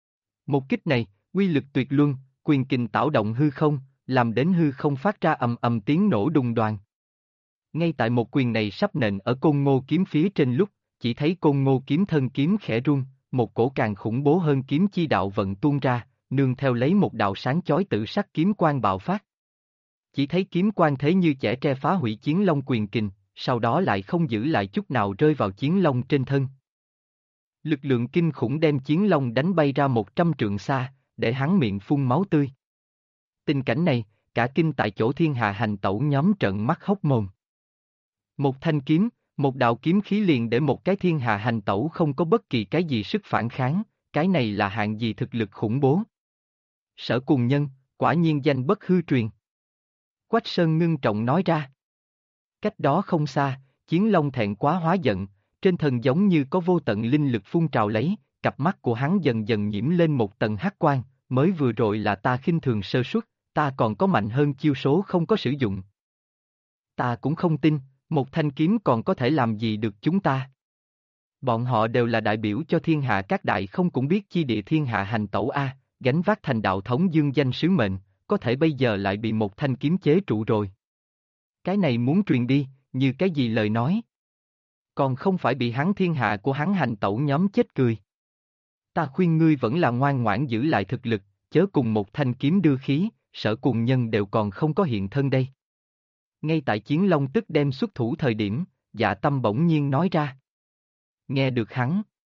Speaker 1: Một kích này, uy lực tuyệt luân, quyền kình tạo động hư không, làm đến hư không phát ra ầm ầm tiếng nổ đùng đoàng. Ngay tại một quyền này sắp nện ở Côn Ngô kiếm phía trên lúc, chỉ thấy Côn Ngô kiếm thân kiếm khẽ rung, một cổ càng khủng bố hơn kiếm chi đạo vận tuôn ra, nương theo lấy một đạo sáng chói tự sắc kiếm quang bạo phát. Chỉ thấy kiếm quang thế như chẻ tre phá hủy Chiến Long quyền kình, sau đó lại không giữ lại chút nào rơi vào Chiến Long trên thân. Lực lượng kinh khủng đem Chiến Long đánh bay ra 100 trượng xa, để hắn miệng phun máu tươi. Tình cảnh này, cả kinh tại chỗ thiên hạ hành tẩu nhóm trợn mắt hốc mồm. Một thanh kiếm, một đạo kiếm khí liền để một cái thiên hạ hành tẩu không có bất kỳ cái gì sức phản kháng, cái này là hạng gì thực lực khủng bố. Sở Cùng Nhân, quả nhiên danh bất hư truyền. Quách Sơn ngưng trọng nói ra. Cách đó không xa, Chiến Long thẹn quá hóa giận, trên thân giống như có vô tận linh lực phun trào lấy, cặp mắt của hắn dần dần nhiễm lên một tầng hắc quang, mới vừa rồi là ta khinh thường sơ suất, ta còn có mạnh hơn chiêu số không có sử dụng. Ta cũng không tin, một thanh kiếm còn có thể làm gì được chúng ta. Bọn họ đều là đại biểu cho thiên hạ các đại không cũng biết chi địa thiên hạ hành tẩu A, gánh vác thành đạo thống dương danh sứ mệnh, có thể bây giờ lại bị một thanh kiếm chế trụ rồi. Cái này muốn truyền đi, như cái gì lời nói. Còn không phải bị hắn thiên hạ của hắn hành tẩu nhóm chết cười. Ta khuyên ngươi vẫn là ngoan ngoãn giữ lại thực lực, chớ cùng một thanh kiếm đưa khí, Sở Cùng Nhân đều còn không có hiện thân đây. Ngay tại Chiến Long tức đem xuất thủ thời điểm, Dạ Tâm bỗng nhiên nói ra. Nghe được hắn.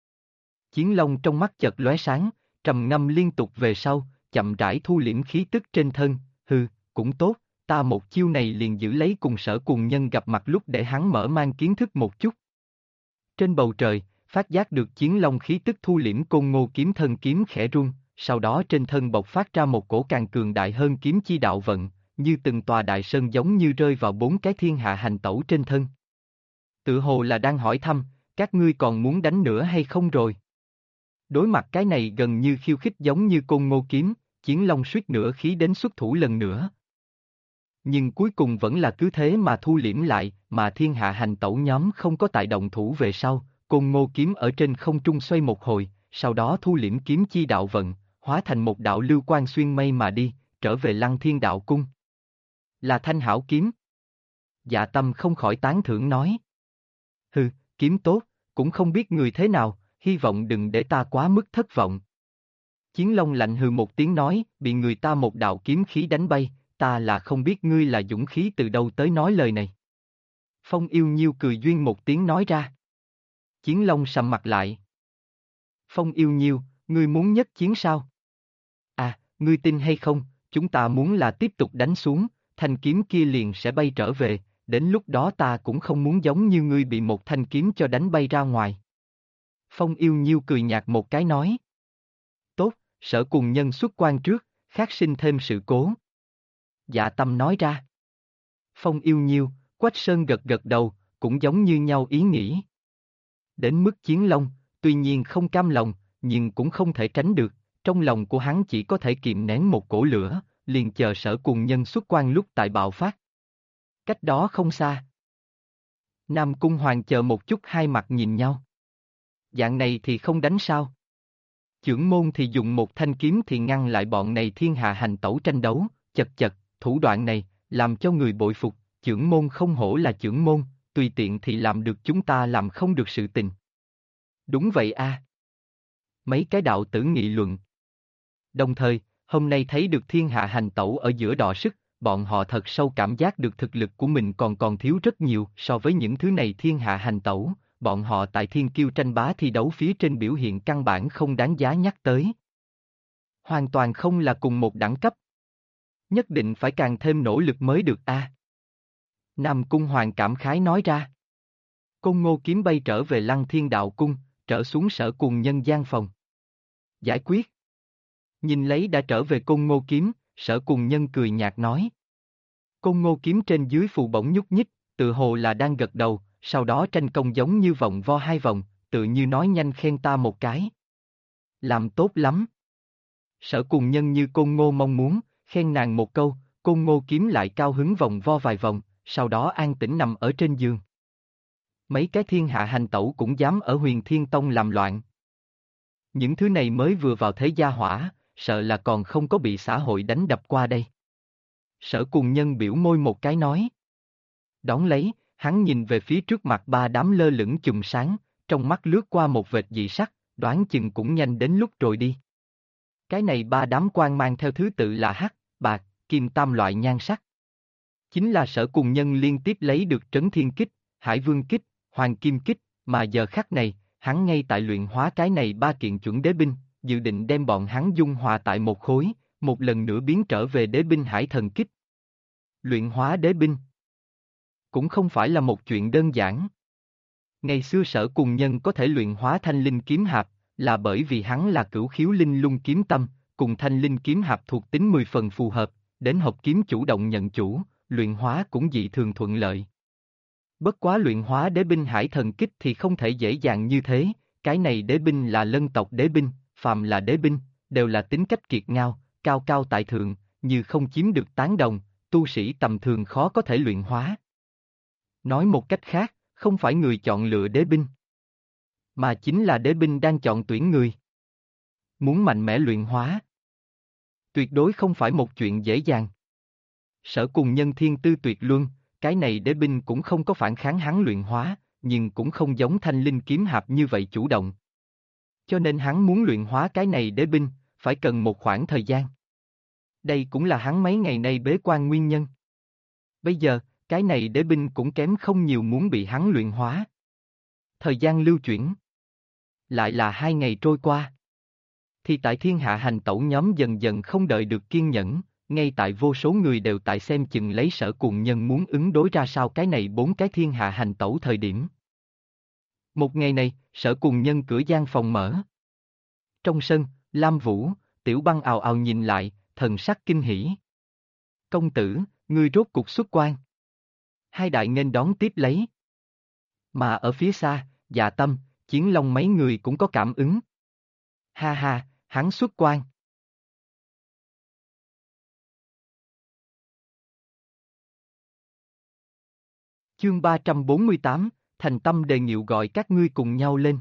Speaker 1: Chiến Long trong mắt chợt lóe sáng, trầm ngâm liên tục về sau, chậm rãi thu liễm khí tức trên thân, cũng tốt, ta một chiêu này liền giữ lấy cùng Sở Cùng Nhân gặp mặt lúc để hắn mở mang kiến thức một chút. Trên bầu trời, phát giác được Chiến Long khí tức thu liễm Côn Ngô kiếm thân kiếm khẽ rung, sau đó trên thân bộc phát ra một cổ càng cường đại hơn kiếm chi đạo vận, như từng tòa đại sơn giống như rơi vào bốn cái thiên hạ hành tẩu trên thân. Tự hồ là đang hỏi thăm, các ngươi còn muốn đánh nữa hay không rồi? Đối mặt cái này gần như khiêu khích giống như Côn Ngô kiếm, Chiến Long suýt nữa khí đến xuất thủ lần nữa. Nhưng cuối cùng vẫn là cứ thế mà thu liễm lại, mà thiên hạ hành tẩu nhóm không có tại động thủ về sau, Côn Ngô kiếm ở trên không trung xoay một hồi, sau đó thu liễm kiếm chi đạo vận, hóa thành một đạo lưu quang xuyên mây mà đi, trở về Lăng Thiên Đạo Cung. Là thanh hảo kiếm. Dạ Tâm không khỏi tán thưởng nói. Kiếm tốt, cũng không biết người thế nào, hy vọng đừng để ta quá mức thất vọng. Chiến Long lạnh hừ một tiếng nói, bị người ta một đạo kiếm khí đánh bay, ta là không biết ngươi là dũng khí từ đâu tới nói lời này. Phong Yêu Nhiêu cười duyên một tiếng nói ra. Chiến Long sầm mặt lại. Phong Yêu Nhiêu, ngươi muốn nhất chiến sao? À, ngươi tin hay không, chúng ta muốn là tiếp tục đánh xuống, thanh kiếm kia liền sẽ bay trở về, đến lúc đó ta cũng không muốn giống như ngươi bị một thanh kiếm cho đánh bay ra ngoài. Phong Yêu Nhiêu cười nhạt một cái nói. Tốt, Sở Cùng Nhân xuất quan trước, khác sinh thêm sự cố. Dạ Tâm nói ra. Phong Yêu Nhiêu, Quách Sơn gật gật đầu, cũng giống như nhau ý nghĩ. Đến mức Chiến Long, tuy nhiên không cam lòng, nhưng cũng không thể tránh được, trong lòng của hắn chỉ có thể kiềm nén một cổ lửa, liền chờ Sở Cùng Nhân xuất quan lúc tại bạo phát. Cách đó không xa. Nam Cung Hoàng chờ một chút hai mặt nhìn nhau. Dạng này thì không đánh sao? Chưởng môn thì dùng một thanh kiếm thì ngăn lại bọn này thiên hạ hành tẩu tranh đấu, chật chật, thủ đoạn này, làm cho người bội phục, chưởng môn không hổ là chưởng môn, tùy tiện thì làm được chúng ta làm không được sự tình. Đúng vậy a. Mấy cái đạo tử nghị luận. Đồng thời, hôm nay thấy được thiên hạ hành tẩu ở giữa đọ sức, bọn họ thật sâu cảm giác được thực lực của mình còn thiếu rất nhiều so với những thứ này thiên hạ hành tẩu, bọn họ tại thiên kiêu tranh bá thi đấu phía trên biểu hiện căn bản không đáng giá nhắc tới. Hoàn toàn không là cùng một đẳng cấp. Nhất định phải càng thêm nỗ lực mới được a. Nam Cung Hoàng cảm khái nói ra. Côn Ngô kiếm bay trở về Lăng Thiên Đạo Cung, trở xuống Sở Cùng Nhân gian phòng. Giải quyết. Nhìn lấy đã trở về Côn Ngô kiếm, Sở Cùng Nhân cười nhạt nói. Côn Ngô kiếm trên dưới phù bổng nhúc nhích, tự hồ là đang gật đầu, sau đó tranh công giống như vòng vo hai vòng, tự như nói nhanh khen ta một cái. Làm tốt lắm. Sở Cùng Nhân như Côn Ngô mong muốn, khen nàng một câu, Côn Ngô kiếm lại cao hứng vòng vo vài vòng, sau đó an tĩnh nằm ở trên giường. Mấy cái thiên hạ hành tẩu cũng dám ở Huyền Thiên Tông làm loạn. những thứ này mới vừa vào thế gia hỏa, sợ là còn không có bị xã hội đánh đập qua đây. Sở Cùng Nhân biểu môi một cái nói. Đón lấy, hắn nhìn về phía trước mặt ba đám lơ lửng chùm sáng, trong mắt lướt qua một vệt dị sắc, đoán chừng cũng nhanh đến lúc rồi đi. Cái này ba đám quang mang theo thứ tự là hắc, bạc, kim tam loại nhan sắc. Chính là Sở Cùng Nhân liên tiếp lấy được Trấn Thiên Kích, Hải Vương Kích, Hoàng Kim Kích, mà giờ khắc này, hắn ngay tại luyện hóa cái này ba kiện chuẩn đế binh, dự định đem bọn hắn dung hòa tại một khối, một lần nữa biến trở về đế binh Hải Thần Kích. Luyện hóa đế binh cũng không phải là một chuyện đơn giản. Ngày xưa Sở Cùng Nhân có thể luyện hóa thanh linh kiếm hạp, là bởi vì hắn là cửu khiếu linh lung kiếm tâm, cùng thanh linh kiếm hạp thuộc tính 10 phần phù hợp, đến học kiếm chủ động nhận chủ, luyện hóa cũng dị thường thuận lợi. Bất quá luyện hóa đế binh Hải Thần Kích thì không thể dễ dàng như thế, cái này đế binh là lân tộc đế binh, phàm là đế binh, đều là tính cách kiệt ngao, cao cao tại thượng, như không chiếm được tán đồng, tu sĩ tầm thường khó có thể luyện hóa. Nói một cách khác, không phải người chọn lựa đế binh, mà chính là đế binh đang chọn tuyển người. Muốn mạnh mẽ luyện hóa, tuyệt đối không phải một chuyện dễ dàng. Sở Cùng Nhân thiên tư tuyệt luân, cái này đế binh cũng không có phản kháng hắn luyện hóa, nhưng cũng không giống thanh linh kiếm hạp như vậy chủ động. Cho nên hắn muốn luyện hóa cái này đế binh, phải cần một khoảng thời gian. Đây cũng là hắn mấy ngày nay bế quan nguyên nhân. Bây giờ, cái này đế binh cũng kém không nhiều muốn bị hắn luyện hóa. Thời gian lưu chuyển. Lại là 2 ngày trôi qua. Thì tại thiên hạ hành tẩu nhóm dần dần không đợi được kiên nhẫn, ngay tại vô số người đều tại xem chừng lấy Sở Cùng Nhân muốn ứng đối ra sao cái này 4 cái thiên hạ hành tẩu thời điểm. Một ngày này, Sở Cùng Nhân cửa gian phòng mở. Trong sân, Lam Vũ, Tiểu Băng ào ào nhìn lại, thần sắc kinh hỉ. Công tử, ngươi rốt cục xuất quan. Hai đại nghênh đón tiếp lấy. Mà ở phía xa, Dạ Tâm, Chiến Long mấy người cũng có cảm ứng. Ha ha, hắn xuất quan. Chương 348, thành tâm đề nghị gọi các ngươi cùng nhau lên.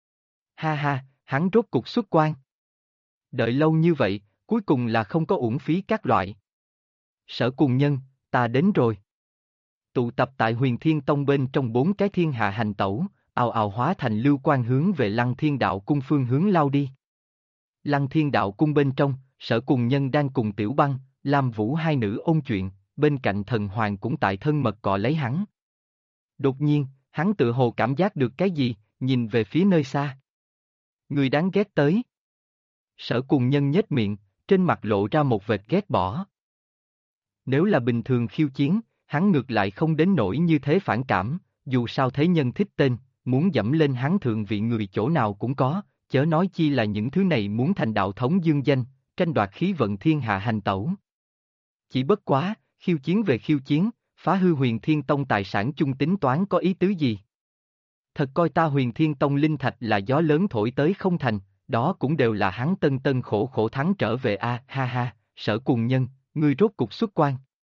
Speaker 1: Ha ha, hắn rốt cục xuất quan. Đợi lâu như vậy, cuối cùng là không có uổng phí các loại. Sở Cùng Nhân, ta đến rồi. Tụ tập tại Huyền Thiên Tông bên trong 4 cái thiên hạ hành tẩu, ào ào hóa thành lưu quan hướng về Lăng Thiên Đạo Cung phương hướng lao đi. Lăng Thiên Đạo Cung bên trong, Sở Cùng Nhân đang cùng Tiểu Băng, Lam Vũ hai nữ ôn chuyện, bên cạnh Thần Hoàng cũng tại thân mật cọ lấy hắn. Đột nhiên, hắn tự hồ cảm giác được cái gì, nhìn về phía nơi xa. Người đáng ghét tới. Sở Cùng Nhân nhếch miệng, trên mặt lộ ra một vệt ghét bỏ. Nếu là bình thường khiêu chiến, hắn ngược lại không đến nỗi như thế phản cảm, dù sao thế nhân thích tên, muốn dẫm lên hắn thượng vị người chỗ nào cũng có, chớ nói chi là những thứ này muốn thành đạo thống dương danh, tranh đoạt khí vận thiên hạ hành tẩu. Chỉ bất quá, khiêu chiến về khiêu chiến, phá hư Huyền Thiên Tông tài sản chung tính toán có ý tứ gì? Thật coi ta Huyền Thiên Tông linh thạch là gió lớn thổi tới không thành, đó cũng đều là hắn tân tân khổ khổ thắng trở về a, ha ha, Sở Cùng Nhân, ngươi rốt cục xuất quan.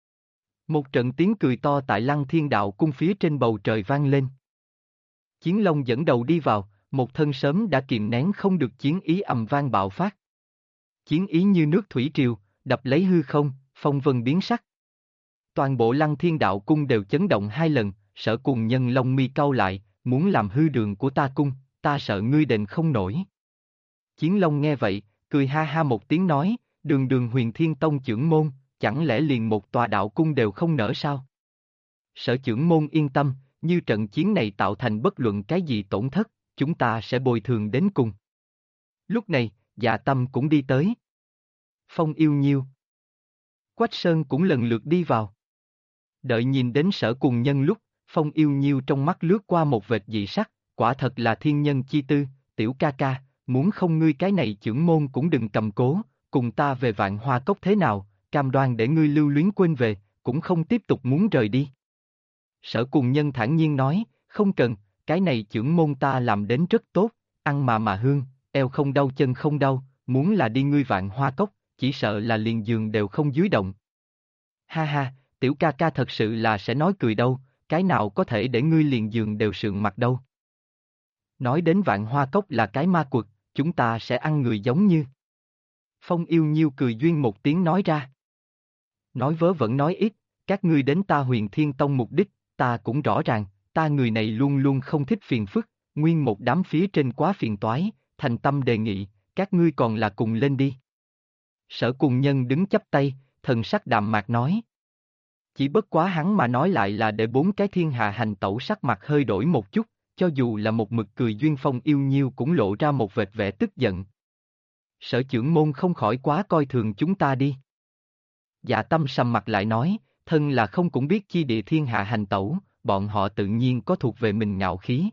Speaker 1: Một trận tiếng cười to tại Lăng Thiên Đạo Cung phía trên bầu trời vang lên. Chiến Long dẫn đầu đi vào, một thân sớm đã kìm nén không được chiến ý ầm vang bạo phát. Chiến ý như nước thủy triều, đập lấy hư không, phong vân biến sắc. Toàn bộ Lăng Thiên Đạo Cung đều chấn động 2 lần, Sở Cùng Nhân lông mi cau lại, muốn làm hư đường của ta cung, ta sợ ngươi đền không nổi. Chiến Long nghe vậy, cười ha ha một tiếng nói, đường đường Huyền Thiên Tông trưởng môn, chẳng lẽ liền một tòa đạo cung đều không nở sao? Sở trưởng môn yên tâm, như trận chiến này tạo thành bất luận cái gì tổn thất, chúng ta sẽ bồi thường đến cùng. Lúc này, Dạ Tâm cũng đi tới. Phong Yêu Nhiêu, Quách Sơn cũng lần lượt đi vào. Đợi nhìn đến Sở Cùng Nhân lúc, Phong Yêu Nhiêu trong mắt lướt qua một vệt dị sắc, quả thật là thiên nhân chi tư, Tiểu ca ca, muốn không ngươi cái này trưởng môn cũng đừng cầm cố, cùng ta về Vạn Hoa Cốc thế nào, cam đoan để ngươi lưu luyến quên về, cũng không tiếp tục muốn rời đi. Sở Cùng Nhân thản nhiên nói, không cần, cái này trưởng môn ta làm đến rất tốt, ăn mà hương, eo không đau chân không đau, muốn là đi ngươi Vạn Hoa Cốc, chỉ sợ là liền giường đều không dưới động. Ha ha, Tiểu ca ca thật sự là sẽ nói cười đâu, cái nào có thể để ngươi liền giường đều sượng mặt đâu. Nói đến Vạn Hoa Cốc là cái ma quật, chúng ta sẽ ăn người giống như. Phong Yêu Nhiêu cười duyên một tiếng nói ra. Nói vớ vẩn nói ít, các ngươi đến ta Huyền Thiên Tông mục đích, ta cũng rõ ràng, ta người này luôn luôn không thích phiền phức, nguyên một đám phía trên quá phiền toái, thành tâm đề nghị, các ngươi còn là cùng lên đi. Sở Cùng Nhân đứng chắp tay, thần sắc đạm mạc nói. Chỉ bất quá hắn mà nói lại là để bốn cái thiên hạ hành tẩu sắc mặt hơi đổi một chút, cho dù là một mực cười duyên Phong Yêu Nhiêu cũng lộ ra một vệt vẻ tức giận. Sở trưởng môn không khỏi quá coi thường chúng ta đi. Dạ Tâm sầm mặt lại nói, thân là không cũng biết chi địa thiên hạ hành tẩu, bọn họ tự nhiên có thuộc về mình ngạo khí.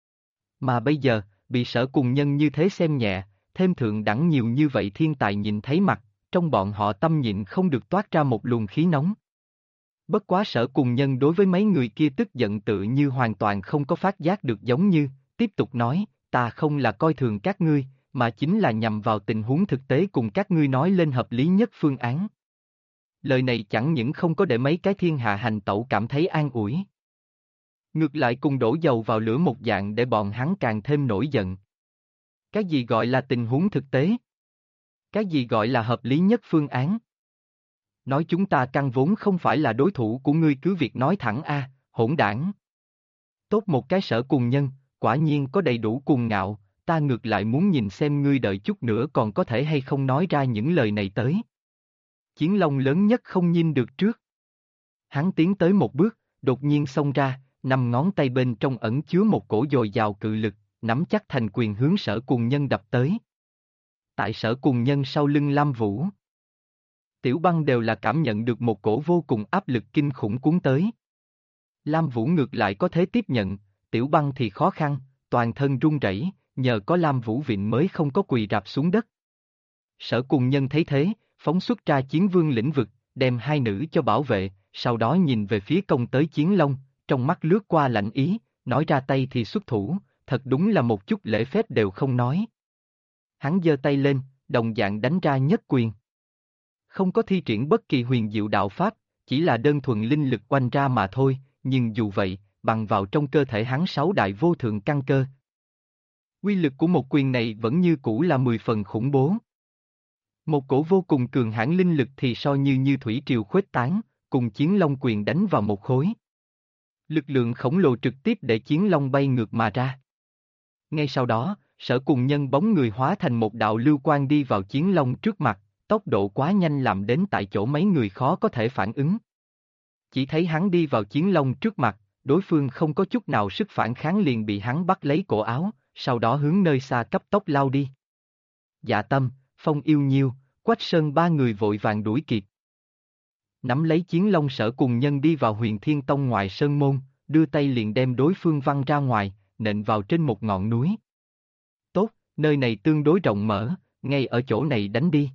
Speaker 1: Mà bây giờ, bị Sở Cùng Nhân như thế xem nhẹ, thêm thượng đẳng nhiều như vậy thiên tài nhìn thấy mặt, trong bọn họ tâm nhịn không được toát ra một luồng khí nóng. Bất quá Sở Cùng Nhân đối với mấy người kia tức giận tự như hoàn toàn không có phát giác được giống như, tiếp tục nói, ta không là coi thường các ngươi, mà chính là nhằm vào tình huống thực tế cùng các ngươi nói lên hợp lý nhất phương án. Lời này chẳng những không có để mấy cái thiên hạ hành tẩu cảm thấy an ủi. Ngược lại cùng đổ dầu vào lửa một dạng để bọn hắn càng thêm nổi giận. Cái gì gọi là tình huống thực tế? Cái gì gọi là hợp lý nhất phương án? Nói chúng ta căn vốn không phải là đối thủ của ngươi cứ việc nói thẳng a, hỗn đảng. Tốt một cái Sở Cùng Nhân, quả nhiên có đầy đủ cuồng ngạo, ta ngược lại muốn nhìn xem ngươi đợi chút nữa còn có thể hay không nói ra những lời này tới. Chiến Long lớn nhất không nhìn được trước. Hắn tiến tới một bước, đột nhiên xông ra, năm ngón tay bên trong ẩn chứa một cổ dồi dào cự lực, nắm chắc thành quyền hướng Sở Cùng Nhân đập tới. Tại Sở Cùng Nhân sau lưng Lam Vũ, Tiểu Băng đều là cảm nhận được một cổ vô cùng áp lực kinh khủng cuốn tới. Lam Vũ ngược lại có thể tiếp nhận, Tiểu Băng thì khó khăn, toàn thân run rẩy, nhờ có Lam Vũ vịn mới không có quỳ rạp xuống đất. Sở Cùng Nhân thấy thế, phóng xuất ra Chiến Vương lĩnh vực, đem hai nữ cho bảo vệ, sau đó nhìn về phía công tới Chiến Long, trong mắt lướt qua lạnh ý, nói ra tay thì xuất thủ, thật đúng là một chút lễ phép đều không nói. Hắn giơ tay lên, đồng dạng đánh ra nhất quyền. Không có thi triển bất kỳ huyền diệu đạo pháp, chỉ là đơn thuần linh lực oanh ra mà thôi, nhưng dù vậy, bằng vào trong cơ thể hắn sáu đại vô thượng căn cơ. Quy lực của một quyền này vẫn như cũ là 10 phần khủng bố. Một cổ vô cùng cường hãn linh lực thì so như thủy triều khuếch tán, cùng Chiến Long quyền đánh vào một khối. Lực lượng khổng lồ trực tiếp để Chiến Long bay ngược mà ra. Ngay sau đó, Sở Cùng Nhân bóng người hóa thành một đạo lưu quang đi vào Chiến Long trước mặt, tốc độ quá nhanh làm đến tại chỗ mấy người khó có thể phản ứng. Chỉ thấy hắn đi vào Chiến Long trước mặt, đối phương không có chút nào sức phản kháng liền bị hắn bắt lấy cổ áo, sau đó hướng nơi xa cấp tốc lao đi. Dạ Tâm, Phong Yêu Nhiêu, Quách Sơn ba người vội vàng đuổi kịp. Nắm lấy Chiến Long Sở Cùng Nhân đi vào Huyền Thiên Tông ngoài sơn môn, đưa tay liền đem đối phương văng ra ngoài, nện vào trên một ngọn núi. Tốt, nơi này tương đối rộng mở, ngay ở chỗ này đánh đi.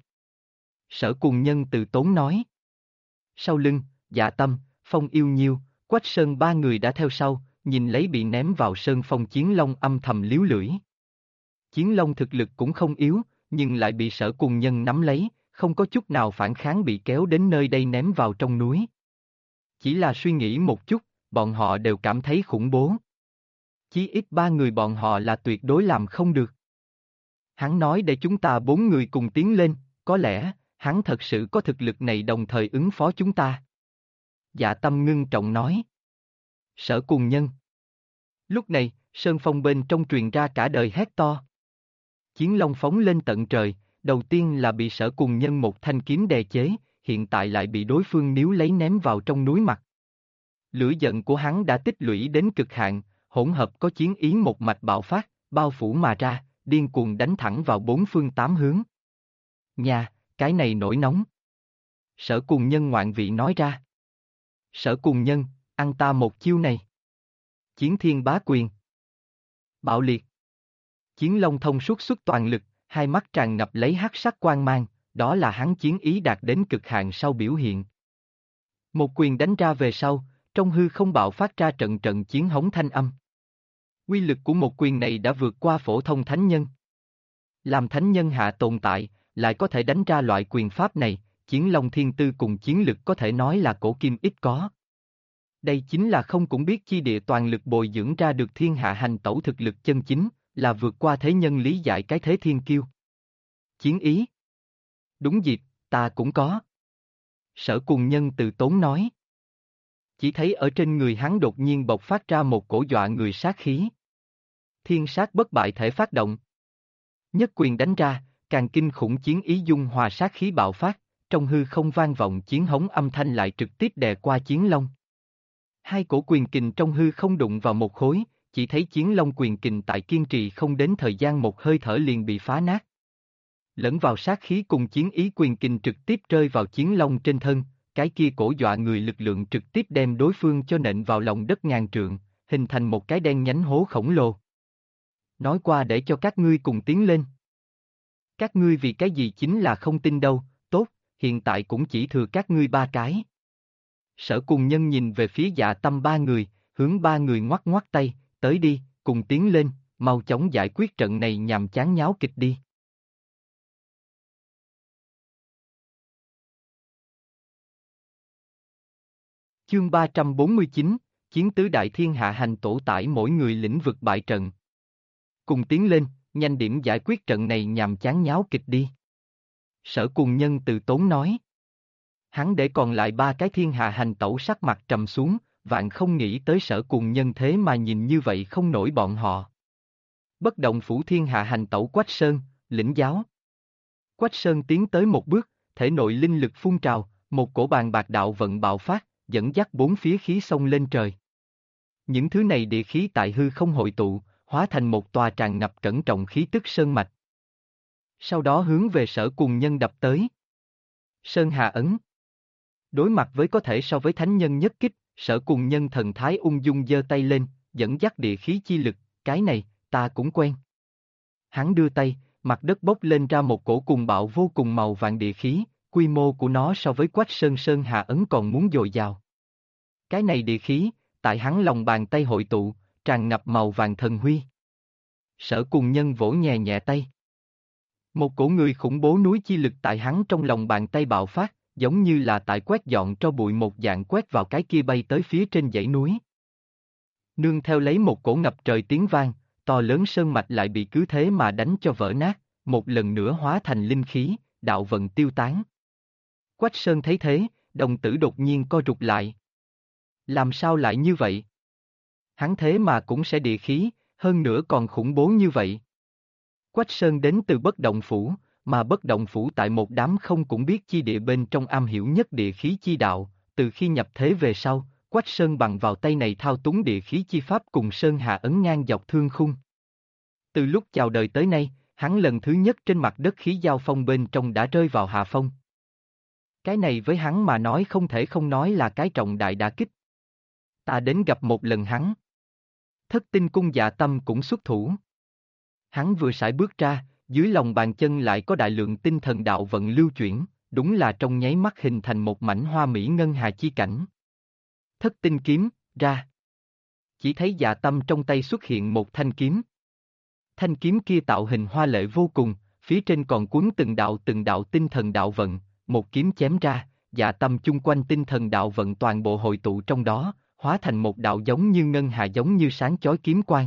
Speaker 1: Sở Cùng Nhân từ tốn nói. Sau lưng, Dạ Tâm, Phong Yêu Nhiêu, Quách Sơn ba người đã theo sau, nhìn lấy bị ném vào sơn phong Chiến Long âm thầm líu lưỡi. Chiến Long thực lực cũng không yếu, nhưng lại bị Sở Cùng Nhân nắm lấy, không có chút nào phản kháng bị kéo đến nơi đây ném vào trong núi. Chỉ là suy nghĩ một chút, bọn họ đều cảm thấy khủng bố. Chí ít ba người bọn họ là tuyệt đối làm không được. Hắn nói để chúng ta bốn người cùng tiến lên, có lẽ, hắn thật sự có thực lực này đồng thời ứng phó chúng ta. Dạ Tâm ngưng trọng nói. Sở Cùng Nhân. Lúc này, sơn phong bên trong truyền ra cả đời hét to. Chiến Long phóng lên tận trời, đầu tiên là bị Sở Cùng Nhân một thanh kiếm đè chế, hiện tại lại bị đối phương níu lấy ném vào trong núi mặt. Lửa giận của hắn đã tích lũy đến cực hạn, hỗn hợp có chiến ý một mạch bạo phát, bao phủ mà ra, điên cuồng đánh thẳng vào bốn phương tám hướng. Nha, cái này nổi nóng. Sở Cùng Nhân ngoạn vị nói ra. Sở Cùng Nhân, ăn ta một chiêu này. Chiến Thiên Bá Quyền. Bạo liệt. Chiến Long thông suốt xuất toàn lực, hai mắt tràn ngập lấy hắc sắc quang mang, đó là hắn chiến ý đạt đến cực hạn sau biểu hiện. Một quyền đánh ra về sau, trong hư không bạo phát ra trận trận chiến hống thanh âm. Quy lực của một quyền này đã vượt qua phổ thông thánh nhân. Làm thánh nhân hạ tồn tại, lại có thể đánh ra loại quyền pháp này, Chiến Long thiên tư cùng chiến lực có thể nói là cổ kim ít có. Đây chính là không cũng biết chi địa toàn lực bồi dưỡng ra được thiên hạ hành tẩu thực lực chân chính, là vượt qua thế nhân lý giải cái thế thiên kiêu. Chiến ý. Đúng dịp, ta cũng có. Sở Cùng Nhân từ tốn nói. Chỉ thấy ở trên người hắn đột nhiên bộc phát ra một cổ dọa người sát khí. Thiên sát bất bại thể phát động. Nhất quyền đánh ra, càng kinh khủng chiến ý dung hòa sát khí bạo phát, trong hư không vang vọng chiến hống âm thanh lại trực tiếp đè qua chiến long. Hai cổ quyền kình trong hư không đụng vào một khối, chỉ thấy chiến long quyền kình tại kiên trì không đến thời gian một hơi thở liền bị phá nát. Lẫn vào sát khí cùng chiến ý quyền kình trực tiếp rơi vào chiến long trên thân, cái kia cổ dọa người lực lượng trực tiếp đem đối phương cho nện vào lòng đất ngàn trượng, hình thành một cái đen nhánh hố khổng lồ. Nói qua để cho các ngươi cùng tiến lên. Các ngươi vì cái gì chính là không tin đâu, tốt, hiện tại cũng chỉ thừa các ngươi ba cái. Sở Cùng Nhân nhìn về phía Dạ Tâm ba người, hướng ba người ngoắc ngoắc tay, tới đi, cùng tiến lên, mau chóng giải quyết trận này nhằm chán nháo kịch đi. Chương 349, Chiến tứ đại thiên hạ hành tổ tải mỗi người lĩnh vực bại trận. Cùng tiến lên, nhanh điểm giải quyết trận này nhằm chán nháo kịch đi. Sở Cùng Nhân từ tốn nói. Hắn để còn lại ba cái thiên hạ hành tẩu sắc mặt trầm xuống, vạn không nghĩ tới Sở Cùng Nhân thế mà nhìn như vậy không nổi bọn họ. Bất động phủ thiên hạ hành tẩu Quách Sơn, lĩnh giáo. Quách Sơn tiến tới một bước, thể nội linh lực phun trào, một cổ bàn bạc đạo vận bạo phát, dẫn dắt bốn phía khí xông lên trời. Những thứ này địa khí tại hư không hội tụ, hóa thành một tòa tràn ngập cẩn trọng khí tức sơn mạch. Sau đó hướng về Sở Cùng Nhân đập tới. Sơn Hà ấn. Đối mặt với có thể so với thánh nhân nhất kích, Sở Cùng Nhân thần thái ung dung giơ tay lên, dẫn dắt địa khí chi lực, cái này, ta cũng quen. Hắn đưa tay, mặt đất bốc lên ra một cổ cùng bạo vô cùng màu vàng địa khí, quy mô của nó so với Quách Sơn Hà ấn còn muốn dồi dào. Cái này địa khí, tại hắn lòng bàn tay hội tụ, tràn ngập màu vàng thần huy. Sở Cùng Nhân vỗ nhẹ nhẹ tay. Một cổ người khủng bố núi chi lực tại hắn trong lòng bàn tay bạo phát, giống như là tại quét dọn tro bụi một dạng quét vào cái kia bay tới phía trên dãy núi. Nương theo lấy một cổ ngập trời tiếng vang, to lớn sơn mạch lại bị cứ thế mà đánh cho vỡ nát, một lần nữa hóa thành linh khí, đạo vận tiêu tán. Quách Sơn thấy thế, đồng tử đột nhiên co rụt lại. Làm sao lại như vậy? Hắn thế mà cũng sẽ địa khí, hơn nữa còn khủng bố như vậy. Quách Sơn đến từ Bất Động Phủ, mà Bất Động Phủ tại một đám không cũng biết chi địa bên trong am hiểu nhất địa khí chi đạo, từ khi nhập thế về sau, Quách Sơn bằng vào tay này thao túng địa khí chi pháp cùng Sơn Hà ấn ngang dọc thương khung. Từ lúc chào đời tới nay, hắn lần thứ nhất trên mặt đất khí giao phong bên trong đã rơi vào hạ phong. Cái này với hắn mà nói không thể không nói là cái trọng đại đả kích. Ta đến gặp một lần hắn. Thất tinh cung Dạ Tâm cũng xuất thủ. Hắn vừa sải bước ra, dưới lòng bàn chân lại có đại lượng tinh thần đạo vận lưu chuyển, đúng là trong nháy mắt hình thành một mảnh hoa mỹ ngân hà chi cảnh. Thất tinh kiếm, ra. Chỉ thấy Dạ Tâm trong tay xuất hiện một thanh kiếm. Thanh kiếm kia tạo hình hoa lệ vô cùng, phía trên còn cuốn từng đạo tinh thần đạo vận, một kiếm chém ra, Dạ Tâm chung quanh tinh thần đạo vận toàn bộ hội tụ trong đó, hóa thành một đạo giống như ngân hà giống như sáng chói kiếm quang.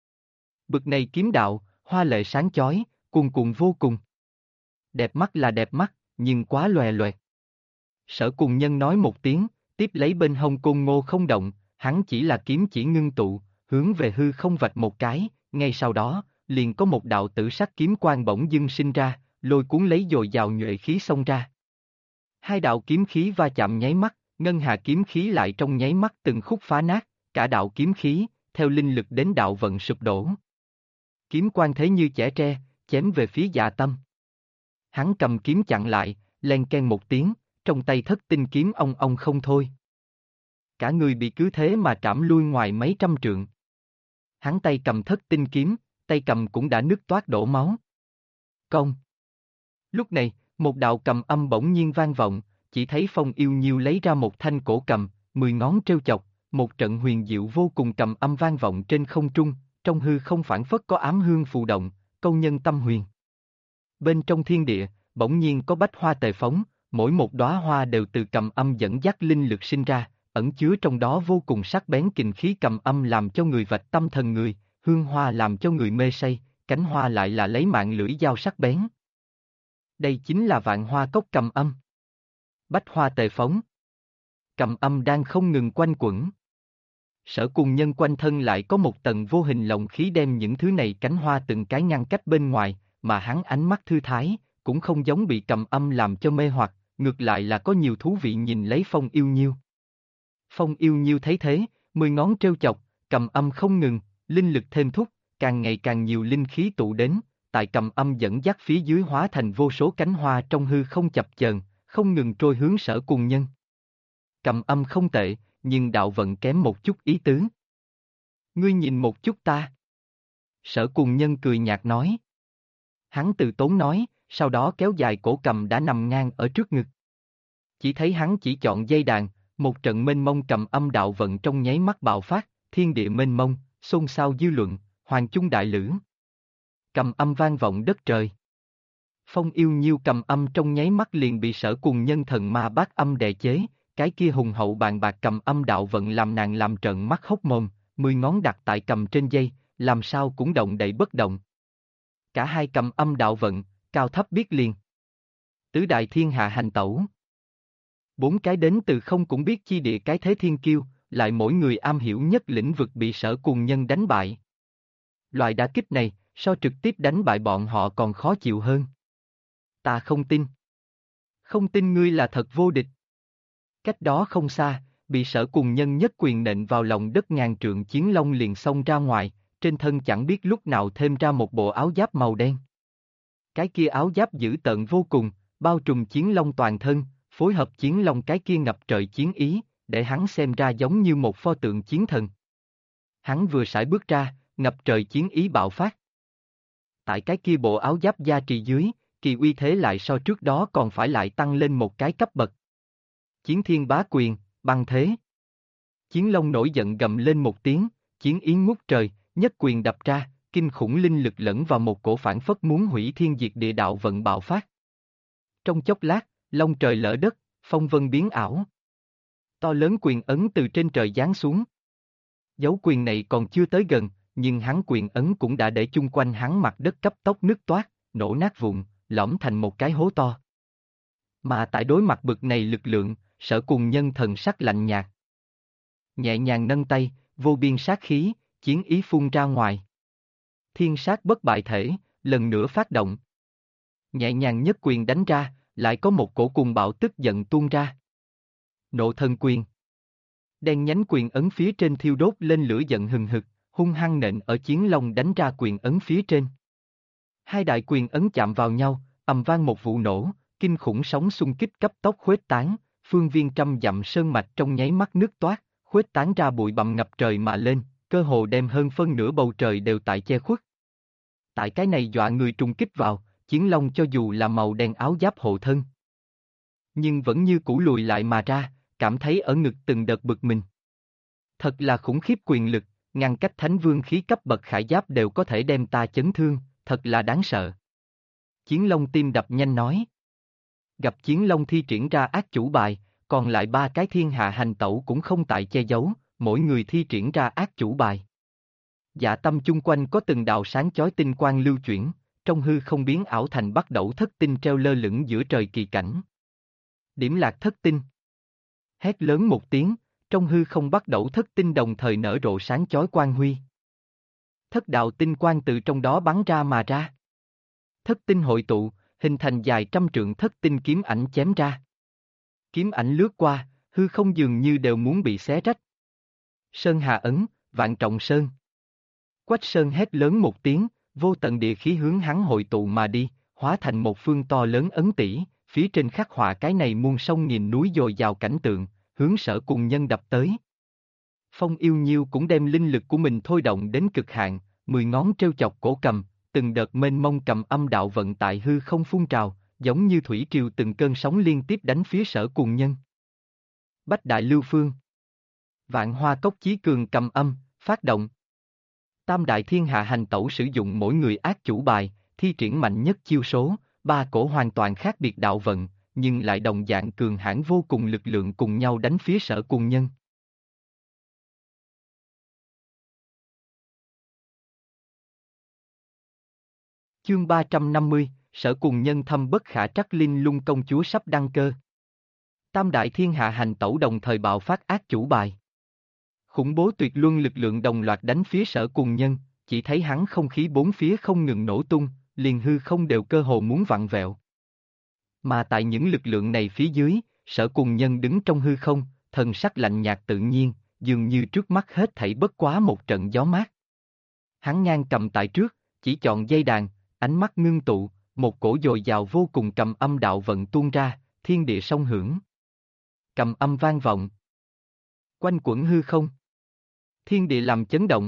Speaker 1: Bực này kiếm đạo, hoa lệ sáng chói, cuồn cuộn vô cùng. Đẹp mắt là đẹp mắt, nhưng quá lòe loẹt. Sở Cùng Nhân nói một tiếng, tiếp lấy bên hông Côn Ngô không động, hắn chỉ là kiếm chỉ ngưng tụ, hướng về hư không vạch một cái, ngay sau đó, liền có một đạo tử sắc kiếm quang bỗng dưng sinh ra, lôi cuốn lấy dồi dào nhuệ khí xông ra. Hai đạo kiếm khí va chạm nháy mắt, ngân hà kiếm khí lại trong nháy mắt từng khúc phá nát, cả đạo kiếm khí, theo linh lực đến đạo vận sụp đổ. Kiếm quang thế như chẻ tre, chém về phía Dạ Tâm. Hắn cầm kiếm chặn lại, len ken một tiếng, trong tay thất tinh kiếm ong ong không thôi. Cả người bị cứ thế mà trảm lui ngoài mấy trăm trượng. Hắn tay cầm thất tinh kiếm, tay cầm cũng đã nứt toát đổ máu. Công. Lúc này, một đạo cầm âm bỗng nhiên vang vọng, chỉ thấy Phong Yêu Nhiêu lấy ra một thanh cổ cầm, 10 ngón trêu chọc, một trận huyền diệu vô cùng cầm âm vang vọng trên không trung, trong hư không phảng phất có ám hương phù động, câu nhân tâm huyền. Bên trong thiên địa, bỗng nhiên có bách hoa tề phóng, mỗi một đóa hoa đều từ cầm âm dẫn dắt linh lực sinh ra, ẩn chứa trong đó vô cùng sắc bén kình khí cầm âm làm cho người vạch tâm thần người, hương hoa làm cho người mê say, cánh hoa lại là lấy mạng lưỡi dao sắc bén. Đây chính là vạn hoa cốc cầm âm. Bách hoa tề phóng. Cầm âm đang không ngừng quanh quẩn. Sở Cùng Nhân quanh thân lại có một tầng vô hình lồng khí đem những thứ này cánh hoa từng cái ngăn cách bên ngoài, mà hắn ánh mắt thư thái, cũng không giống bị cầm âm làm cho mê hoặc, ngược lại là có nhiều thú vị nhìn lấy Phong Yêu Nhiêu. Phong Yêu Nhiêu thấy thế, 10 ngón trêu chọc, cầm âm không ngừng, linh lực thêm thúc, càng ngày càng nhiều linh khí tụ đến, tại cầm âm dẫn dắt phía dưới hóa thành vô số cánh hoa trong hư không chập chờn, không ngừng trôi hướng Sở Cùng Nhân. Cầm âm không tệ, nhưng đạo vận kém một chút ý tứ. Ngươi nhìn một chút ta. Sở Cùng Nhân cười nhạt nói. Hắn từ tốn nói, sau đó kéo dài cổ cầm đã nằm ngang ở trước ngực. Chỉ thấy hắn chỉ chọn dây đàn, một trận mênh mông cầm âm đạo vận trong nháy mắt bạo phát, thiên địa mênh mông, xôn xao dư luận, hoàng chung đại lữ. Cầm âm vang vọng đất trời. Phong Yêu Nhiêu cầm âm trong nháy mắt liền bị Sở Cùng Nhân thần ma bát âm đè chế, cái kia hùng hậu bàn bạc cầm âm đạo vận làm nàng làm trợn mắt hốc mồm, 10 ngón đặt tại cầm trên dây, làm sao cũng động đậy bất động. Cả hai cầm âm đạo vận, cao thấp biết liền. Tứ đại thiên hạ hành tẩu. 4 cái đến từ không cũng biết chi địa cái thế thiên kiêu, lại mỗi người am hiểu nhất lĩnh vực bị Sở Cùng Nhân đánh bại. Loại đả kích này, so trực tiếp đánh bại bọn họ còn khó chịu hơn. Ta không tin. Không tin ngươi là thật vô địch. Cách đó không xa, bị Sở Cùng Nhân nhất quyền nện vào lòng đất ngàn trượng chiến long liền xông ra ngoài, trên thân chẳng biết lúc nào thêm ra một bộ áo giáp màu đen. Cái kia áo giáp dữ tợn vô cùng, bao trùm chiến long toàn thân, phối hợp chiến long cái kia ngập trời chiến ý, để hắn xem ra giống như một pho tượng chiến thần. Hắn vừa sải bước ra, ngập trời chiến ý bạo phát. Tại cái kia bộ áo giáp gia trì dưới, kỳ uy thế lại so trước đó còn phải lại tăng lên một cái cấp bậc. Chiến thiên bá quyền, băng thế. Chiến long nổi giận gầm lên một tiếng, chiến ý ngút trời, nhất quyền đập ra, kinh khủng linh lực lẫn vào một cổ phản phất muốn hủy thiên diệt địa đạo vận bạo phát. Trong chốc lát, long trời lỡ đất, phong vân biến ảo. To lớn quyền ấn từ trên trời giáng xuống. Dấu quyền này còn chưa tới gần, nhưng hắn quyền ấn cũng đã để chung quanh hắn mặt đất cấp tốc nứt toát, nổ nát vụn, lõm thành một cái hố to. Mà tại đối mặt bực này lực lượng, Sở Cùng Nhân thần sắc lạnh nhạt. Nhẹ nhàng nâng tay, vô biên sát khí, chiến ý phun ra ngoài. Thiên sát bất bại thể, lần nữa phát động. Nhẹ nhàng nhất quyền đánh ra, lại có một cổ cùng bạo tức giận tuôn ra. Nộ thần quyền. Đen nhánh quyền ấn phía trên thiêu đốt lên lửa giận hừng hực, hung hăng nện ở chiến long đánh ra quyền ấn phía trên. Hai đại quyền ấn chạm vào nhau, ầm vang một vụ nổ, kinh khủng sóng xung kích cấp tốc khuếch tán, phương viên trăm dặm sơn mạch trong nháy mắt nứt toát, khuếch tán ra bụi bặm ngập trời mà lên, cơ hồ đem hơn phân nửa bầu trời đều tại che khuất. Tại cái này dọa người trùng kích vào, chiến long cho dù là màu đen áo giáp hộ thân, nhưng vẫn như cũ lùi lại mà ra, cảm thấy ở ngực từng đợt bực mình. Thật là khủng khiếp quyền lực, ngăn cách thánh vương khí cấp bậc khải giáp đều có thể đem ta chấn thương, thật là đáng sợ. Chiến long tim đập nhanh nói. Gặp chiến long thi triển ra ác chủ bài, còn lại 3 cái thiên hạ hành tẩu cũng không tại che giấu, mỗi người thi triển ra ác chủ bài. Dạ tâm chung quanh có từng đạo sáng chói tinh quang lưu chuyển, trong hư không biến ảo thành bắt đẩu thất tinh treo lơ lửng giữa trời kỳ cảnh. Điểm lạc thất tinh. Hét lớn một tiếng, trong hư không bắt đẩu thất tinh đồng thời nở rộ sáng chói quang huy. Thất đạo tinh quang từ trong đó bắn ra mà ra. Thất tinh hội tụ, hình thành dài trăm trượng thất tinh kiếm ảnh chém ra. Kiếm ảnh lướt qua, hư không dường như đều muốn bị xé rách. Sơn Hà ấn, vạn trọng sơn. Quách Sơn hét lớn một tiếng, vô tận địa khí hướng hắn hội tụ mà đi, hóa thành một phương to lớn ấn tỷ, phía trên khắc họa cái này muôn sông nghìn núi dồi dào cảnh tượng, hướng Sở Cùng Nhân đập tới. Phong Yêu Nhiêu cũng đem linh lực của mình thôi động đến cực hạn, 10 ngón trêu chọc cổ cầm, từng đợt mênh mông cầm âm đạo vận tại hư không phun trào, giống như thủy triều từng cơn sóng liên tiếp đánh phía Sở Cùng Nhân. Bách Đại Lưu Phương. Vạn Hoa Cốc Chí Cường cầm âm, phát động. Tam đại thiên hạ hành tẩu sử dụng mỗi người ác chủ bài, thi triển mạnh nhất chiêu số, 3 cổ hoàn toàn khác biệt đạo vận, nhưng lại đồng dạng cường hãn vô cùng lực lượng cùng nhau đánh phía Sở Cùng Nhân. Chương 350, Sở Cùng Nhân thăm bất khả trắc, Linh Lung công chúa sắp đăng cơ. Tam đại thiên hạ hành tẩu đồng thời bạo phát ác chủ bài. Khủng bố tuyệt luân lực lượng đồng loạt đánh phía Sở Cùng Nhân, chỉ thấy hắn không khí bốn phía không ngừng nổ tung, liền hư không đều cơ hồ muốn vặn vẹo. Mà tại những lực lượng này phía dưới, Sở Cùng Nhân đứng trong hư không, thần sắc lạnh nhạt tự nhiên, dường như trước mắt hết thảy bất quá một trận gió mát. Hắn ngang cầm tại trước, chỉ chọn dây đàn, ánh mắt ngưng tụ, một cổ dồi dào vô cùng cầm âm đạo vận tuôn ra, thiên địa song hưởng. Cầm âm vang vọng. Quanh quẩn hư không. Thiên địa làm chấn động.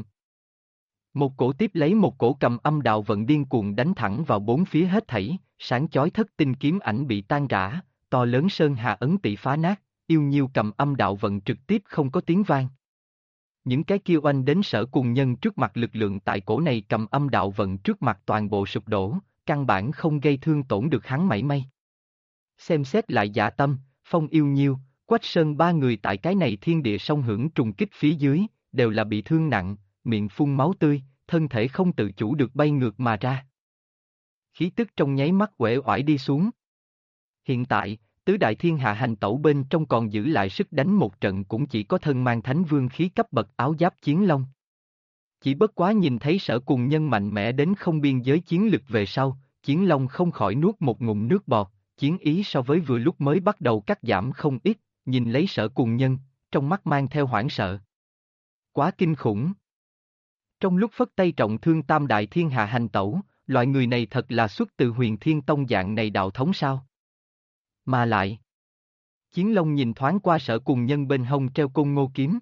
Speaker 1: Một cổ tiếp lấy một cổ cầm âm đạo vận điên cuồng đánh thẳng vào bốn phía hết thảy, sáng chói thất tinh kiếm ảnh bị tan rã, to lớn sơn hà ấn tỷ phá nát, yêu nhiêu cầm âm đạo vận trực tiếp không có tiếng vang. Những cái kia oanh đến Sở Cùng Nhân trước mặt lực lượng tại cổ này cầm âm đạo vận trước mặt toàn bộ sụp đổ, căn bản không gây thương tổn được hắn mảy may. Xem xét lại Dạ Tâm, Phong Yêu Nhiêu, Quách Sơn ba người tại cái này thiên địa song hưởng trùng kích phía dưới, đều là bị thương nặng, miệng phun máu tươi, thân thể không tự chủ được bay ngược mà ra. Khí tức trong nháy mắt uể oải đi xuống. Hiện tại, tứ đại thiên hạ hành tẩu bên trong còn giữ lại sức đánh một trận cũng chỉ có thân mang thánh vương khí cấp bậc áo giáp chiến long. Chỉ bất quá nhìn thấy Sở Cùng Nhân mạnh mẽ đến không biên giới chiến lực về sau, chiến long không khỏi nuốt một ngụm nước bọt, chiến ý so với vừa lúc mới bắt đầu cắt giảm không ít, nhìn lấy Sở Cùng Nhân, trong mắt mang theo hoảng sợ. Quá kinh khủng. Trong lúc phất tay trọng thương tam đại thiên hạ hành tẩu, loại người này thật là xuất từ Huyền Thiên Tông dạng này đạo thống sao? Mà lại, Chiến Long nhìn thoáng qua Sở Cùng Nhân bên hông treo côn ngô kiếm.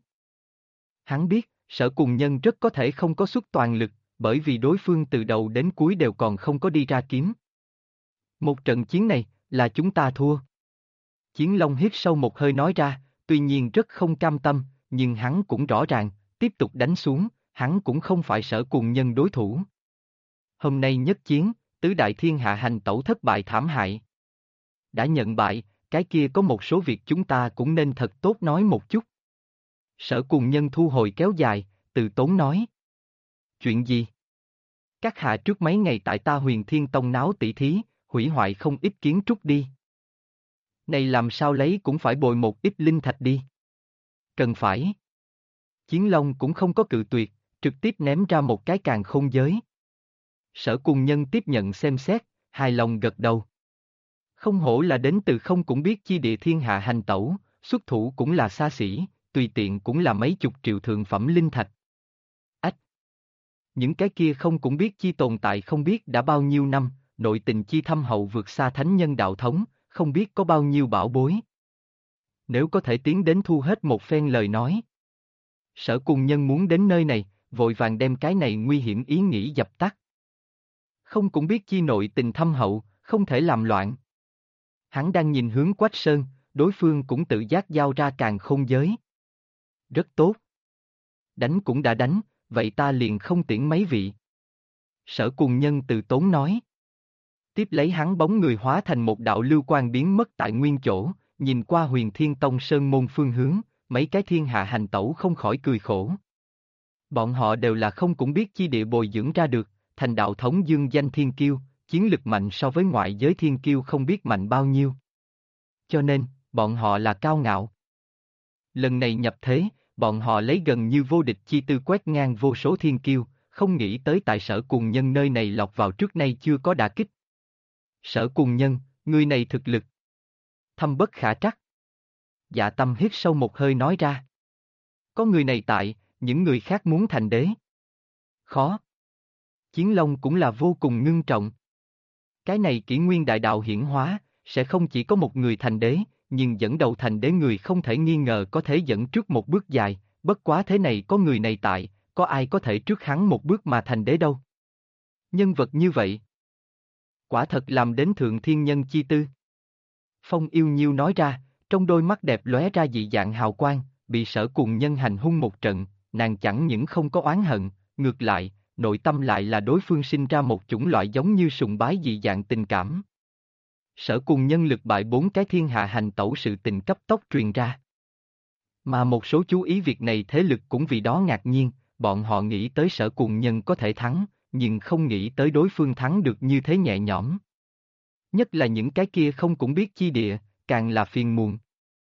Speaker 1: Hắn biết, Sở Cùng Nhân rất có thể không có xuất toàn lực, bởi vì đối phương từ đầu đến cuối đều còn không có đi ra kiếm. Một trận chiến này, là chúng ta thua. Chiến Long hít sâu một hơi nói ra, tuy nhiên rất không cam tâm, nhưng hắn cũng rõ ràng, tiếp tục đánh xuống, hắn cũng không phải Sở Cùng Nhân đối thủ. Hôm nay nhất chiến, tứ đại thiên hạ hành tẩu thất bại thảm hại. Đã nhận bại, cái kia có một số việc chúng ta cũng nên thật tốt nói một chút. Sở Cùng Nhân thu hồi kéo dài, từ tốn nói. Chuyện gì? Các hạ trước mấy ngày tại ta Huyền Thiên Tông náo tỷ thí, hủy hoại không ít kiến trúc đi. Này làm sao lấy cũng phải bồi một ít linh thạch đi. Cần phải. Chiến Long cũng không có cự tuyệt, trực tiếp ném ra một cái càn khôn giới. Sở Cùng Nhân tiếp nhận xem xét, hài lòng gật đầu. Không hổ là đến từ không cũng biết chi địa thiên hạ hành tẩu, xuất thủ cũng là xa xỉ, tùy tiện cũng là mấy chục triệu thượng phẩm linh thạch. Ách! Những cái kia không cũng biết chi tồn tại không biết đã bao nhiêu năm, nội tình chi thâm hậu vượt xa thánh nhân đạo thống, không biết có bao nhiêu bảo bối. Nếu có thể tiến đến thu hết một phen lời nói. Sở Cùng Nhân muốn đến nơi này, vội vàng đem cái này nguy hiểm ý nghĩ dập tắt. Không cũng biết chi nội tình thâm hậu, không thể làm loạn. Hắn đang nhìn hướng Quách Sơn, đối phương cũng tự giác giao ra càn khôn giới. Rất tốt. Đánh cũng đã đánh, vậy ta liền không tiễn mấy vị. Sở Cùng Nhân từ tốn nói. Tiếp lấy hắn bóng người hóa thành một đạo lưu quang biến mất tại nguyên chỗ, nhìn qua Huyền Thiên Tông sơn môn phương hướng, mấy cái thiên hạ hành tẩu không khỏi cười khổ. Bọn họ đều là không cũng biết chi địa bồi dưỡng ra được, thành đạo thống dương danh thiên kiêu, chiến lực mạnh so với ngoại giới thiên kiêu không biết mạnh bao nhiêu. Cho nên, bọn họ là cao ngạo. Lần này nhập thế, bọn họ lấy gần như vô địch chi tư quét ngang vô số thiên kiêu, không nghĩ tới tại Sở Cùng Nhân nơi này lọt vào trước nay chưa có đả kích. Sở Cùng Nhân, người này thực lực thâm bất khả trắc. Dạ Tâm hít sâu một hơi nói ra. Có người này tại, những người khác muốn thành đế. Khó. Chiến Long cũng là vô cùng ngưng trọng. Cái này kỷ nguyên đại đạo hiển hóa, sẽ không chỉ có một người thành đế, nhưng dẫn đầu thành đế người không thể nghi ngờ có thể dẫn trước một bước dài, bất quá thế này có người này tại, có ai có thể trước hắn một bước mà thành đế đâu. Nhân vật như vậy, quả thật làm đến thượng thiên nhân chi tư. Phong Yêu Nhiêu nói ra, trong đôi mắt đẹp lóe ra dị dạng hào quang, bị Sở Cùng Nhân hành hung một trận, nàng chẳng những không có oán hận, ngược lại, nội tâm lại là đối phương sinh ra một chủng loại giống như sùng bái dị dạng tình cảm. Sở Cùng Nhân lực bại 4 cái thiên hạ hành tẩu sự tình cấp tốc truyền ra. Mà một số chú ý việc này thế lực cũng vì đó ngạc nhiên, bọn họ nghĩ tới Sở Cùng Nhân có thể thắng, nhưng không nghĩ tới đối phương thắng được như thế nhẹ nhõm. Nhất là những cái kia không cũng biết chi địa, càng là phiền muộn.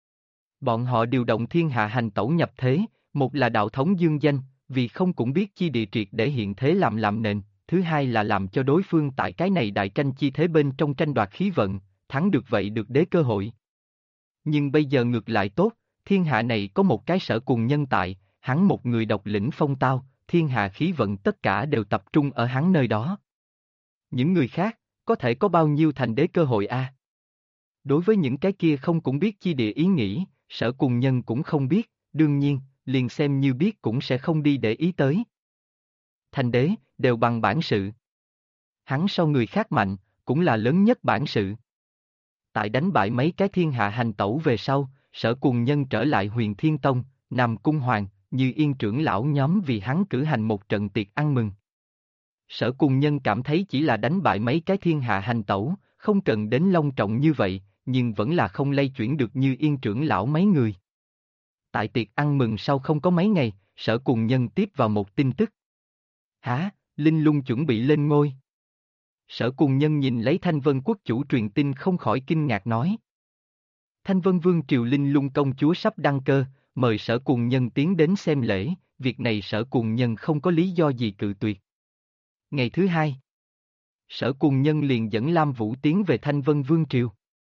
Speaker 1: Bọn họ điều động thiên hạ hành tẩu nhập thế, một là đạo thống dương danh, vì không cũng biết chi địa triệt để hiện thế làm nền, thứ hai là làm cho đối phương tại cái này đại tranh chi thế bên trong tranh đoạt khí vận, thắng được vậy được đế cơ hội. Nhưng bây giờ ngược lại tốt, thiên hạ này có một cái Sở Cùng Nhân tại, hắn một người độc lĩnh phong tao, thiên hạ khí vận tất cả đều tập trung ở hắn nơi đó. Những người khác, có thể có bao nhiêu thành đế cơ hội a? Đối với những cái kia không cũng biết chi địa ý nghĩ, Sở Cùng Nhân cũng không biết, đương nhiên, liền xem như biết cũng sẽ không đi để ý tới. Thành đế, đều bằng bản sự. Hắn so người khác mạnh, cũng là lớn nhất bản sự. Tại đánh bại mấy cái thiên hạ hành tẩu về sau, Sở Cùng Nhân trở lại Huyền Thiên Tông, Nam Cung Hoàng, Như Yên trưởng lão nhóm vì hắn cử hành một trận tiệc ăn mừng. Sở Cùng Nhân cảm thấy chỉ là đánh bại mấy cái thiên hạ hành tẩu, không cần đến long trọng như vậy, nhưng vẫn là không lay chuyển được Như Yên trưởng lão mấy người. Tại tiệc ăn mừng sau không có mấy ngày, Sở Cùng Nhân tiếp vào một tin tức. Hả, Linh Lung chuẩn bị lên ngôi. Sở Cùng Nhân nhìn lấy Thanh Vân quốc chủ truyền tin không khỏi kinh ngạc nói. Thanh Vân Vương triều Linh Lung công chúa sắp đăng cơ, mời Sở Cùng Nhân tiến đến xem lễ, việc này Sở Cùng Nhân không có lý do gì cự tuyệt. Ngày thứ hai, Sở Cùng Nhân liền dẫn Lam Vũ tiến về Thanh Vân Vương triều.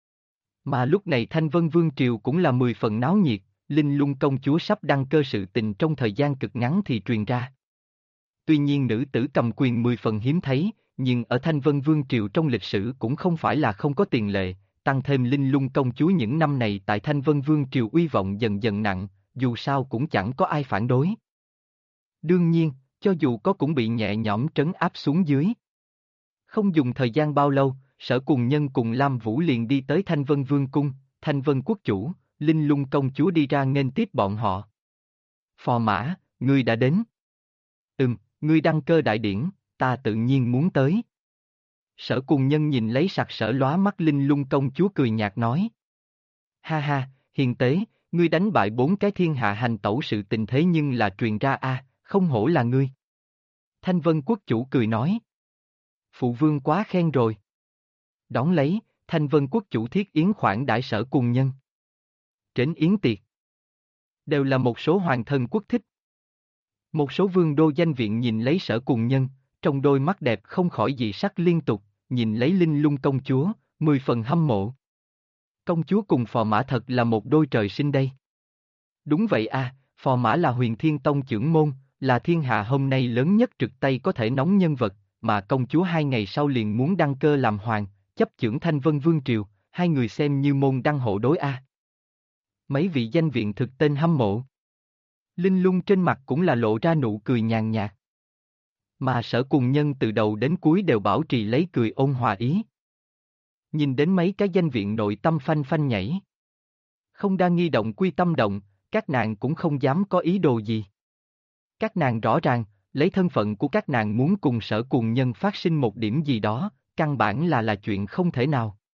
Speaker 1: Mà lúc này Thanh Vân Vương triều cũng là 10 phần náo nhiệt, Linh Lung công chúa sắp đăng cơ sự tình trong thời gian cực ngắn thì truyền ra. Tuy nhiên nữ tử cầm quyền 10 phần hiếm thấy, nhưng ở Thanh Vân Vương triều trong lịch sử cũng không phải là không có tiền lệ, tăng thêm Linh Lung công chúa những năm này tại Thanh Vân Vương triều uy vọng dần dần nặng, dù sao cũng chẳng có ai phản đối. Đương nhiên, cho dù có cũng bị nhẹ nhõm trấn áp xuống dưới. Không dùng thời gian bao lâu, Sở Cùng Nhân cùng Lam Vũ liền đi tới Thanh Vân Vương cung, Thanh Vân quốc chủ, Linh Lung công chúa đi ra nghênh tiếp bọn họ. Phò Mã, ngươi đã đến. Ngươi đăng cơ đại điển, ta tự nhiên muốn tới. Sở Cùng Nhân nhìn lấy sặc sỡ lóa mắt Linh Lung công chúa cười nhạt nói. Ha ha, hiền tế, ngươi đánh bại 4 cái thiên hạ hành tẩu sự tình thế nhưng là truyền ra a, không hổ là ngươi. Thanh Vân quốc chủ cười nói. Phụ vương quá khen rồi. Đón lấy, Thanh Vân quốc chủ thiết yến khoản đãi Sở Cùng Nhân. Trển yến tiệc. Đều là một số hoàng thân quốc thích. Một số vương đô danh viện nhìn lấy Sở Cùng Nhân, trong đôi mắt đẹp không khỏi dị sắc liên tục, nhìn lấy Linh Lung công chúa, 10 phần hâm mộ. Công chúa cùng Phò Mã thật là một đôi trời sinh đây. Đúng vậy a, Phò Mã là Huyền Thiên Tông trưởng môn, là thiên hạ hôm nay lớn nhất trực tay có thể nóng nhân vật, mà công chúa 2 ngày sau liền muốn đăng cơ làm hoàng, chấp chưởng Thanh Vân Vương triều, hai người xem như môn đăng hộ đối a. Mấy vị danh viện thực tên hâm mộ. Linh Lung trên mặt cũng là lộ ra nụ cười nhàn nhạt. Mà Sở Cùng Nhân từ đầu đến cuối đều bảo trì lấy cười ôn hòa ý. Nhìn đến mấy cái danh viện nội tâm phanh phanh nhảy. Không đa nghi động quy tâm động, các nàng cũng không dám có ý đồ gì. Các nàng rõ ràng, lấy thân phận của các nàng muốn cùng Sở Cùng Nhân phát sinh một điểm gì đó, căn bản là chuyện không thể nào.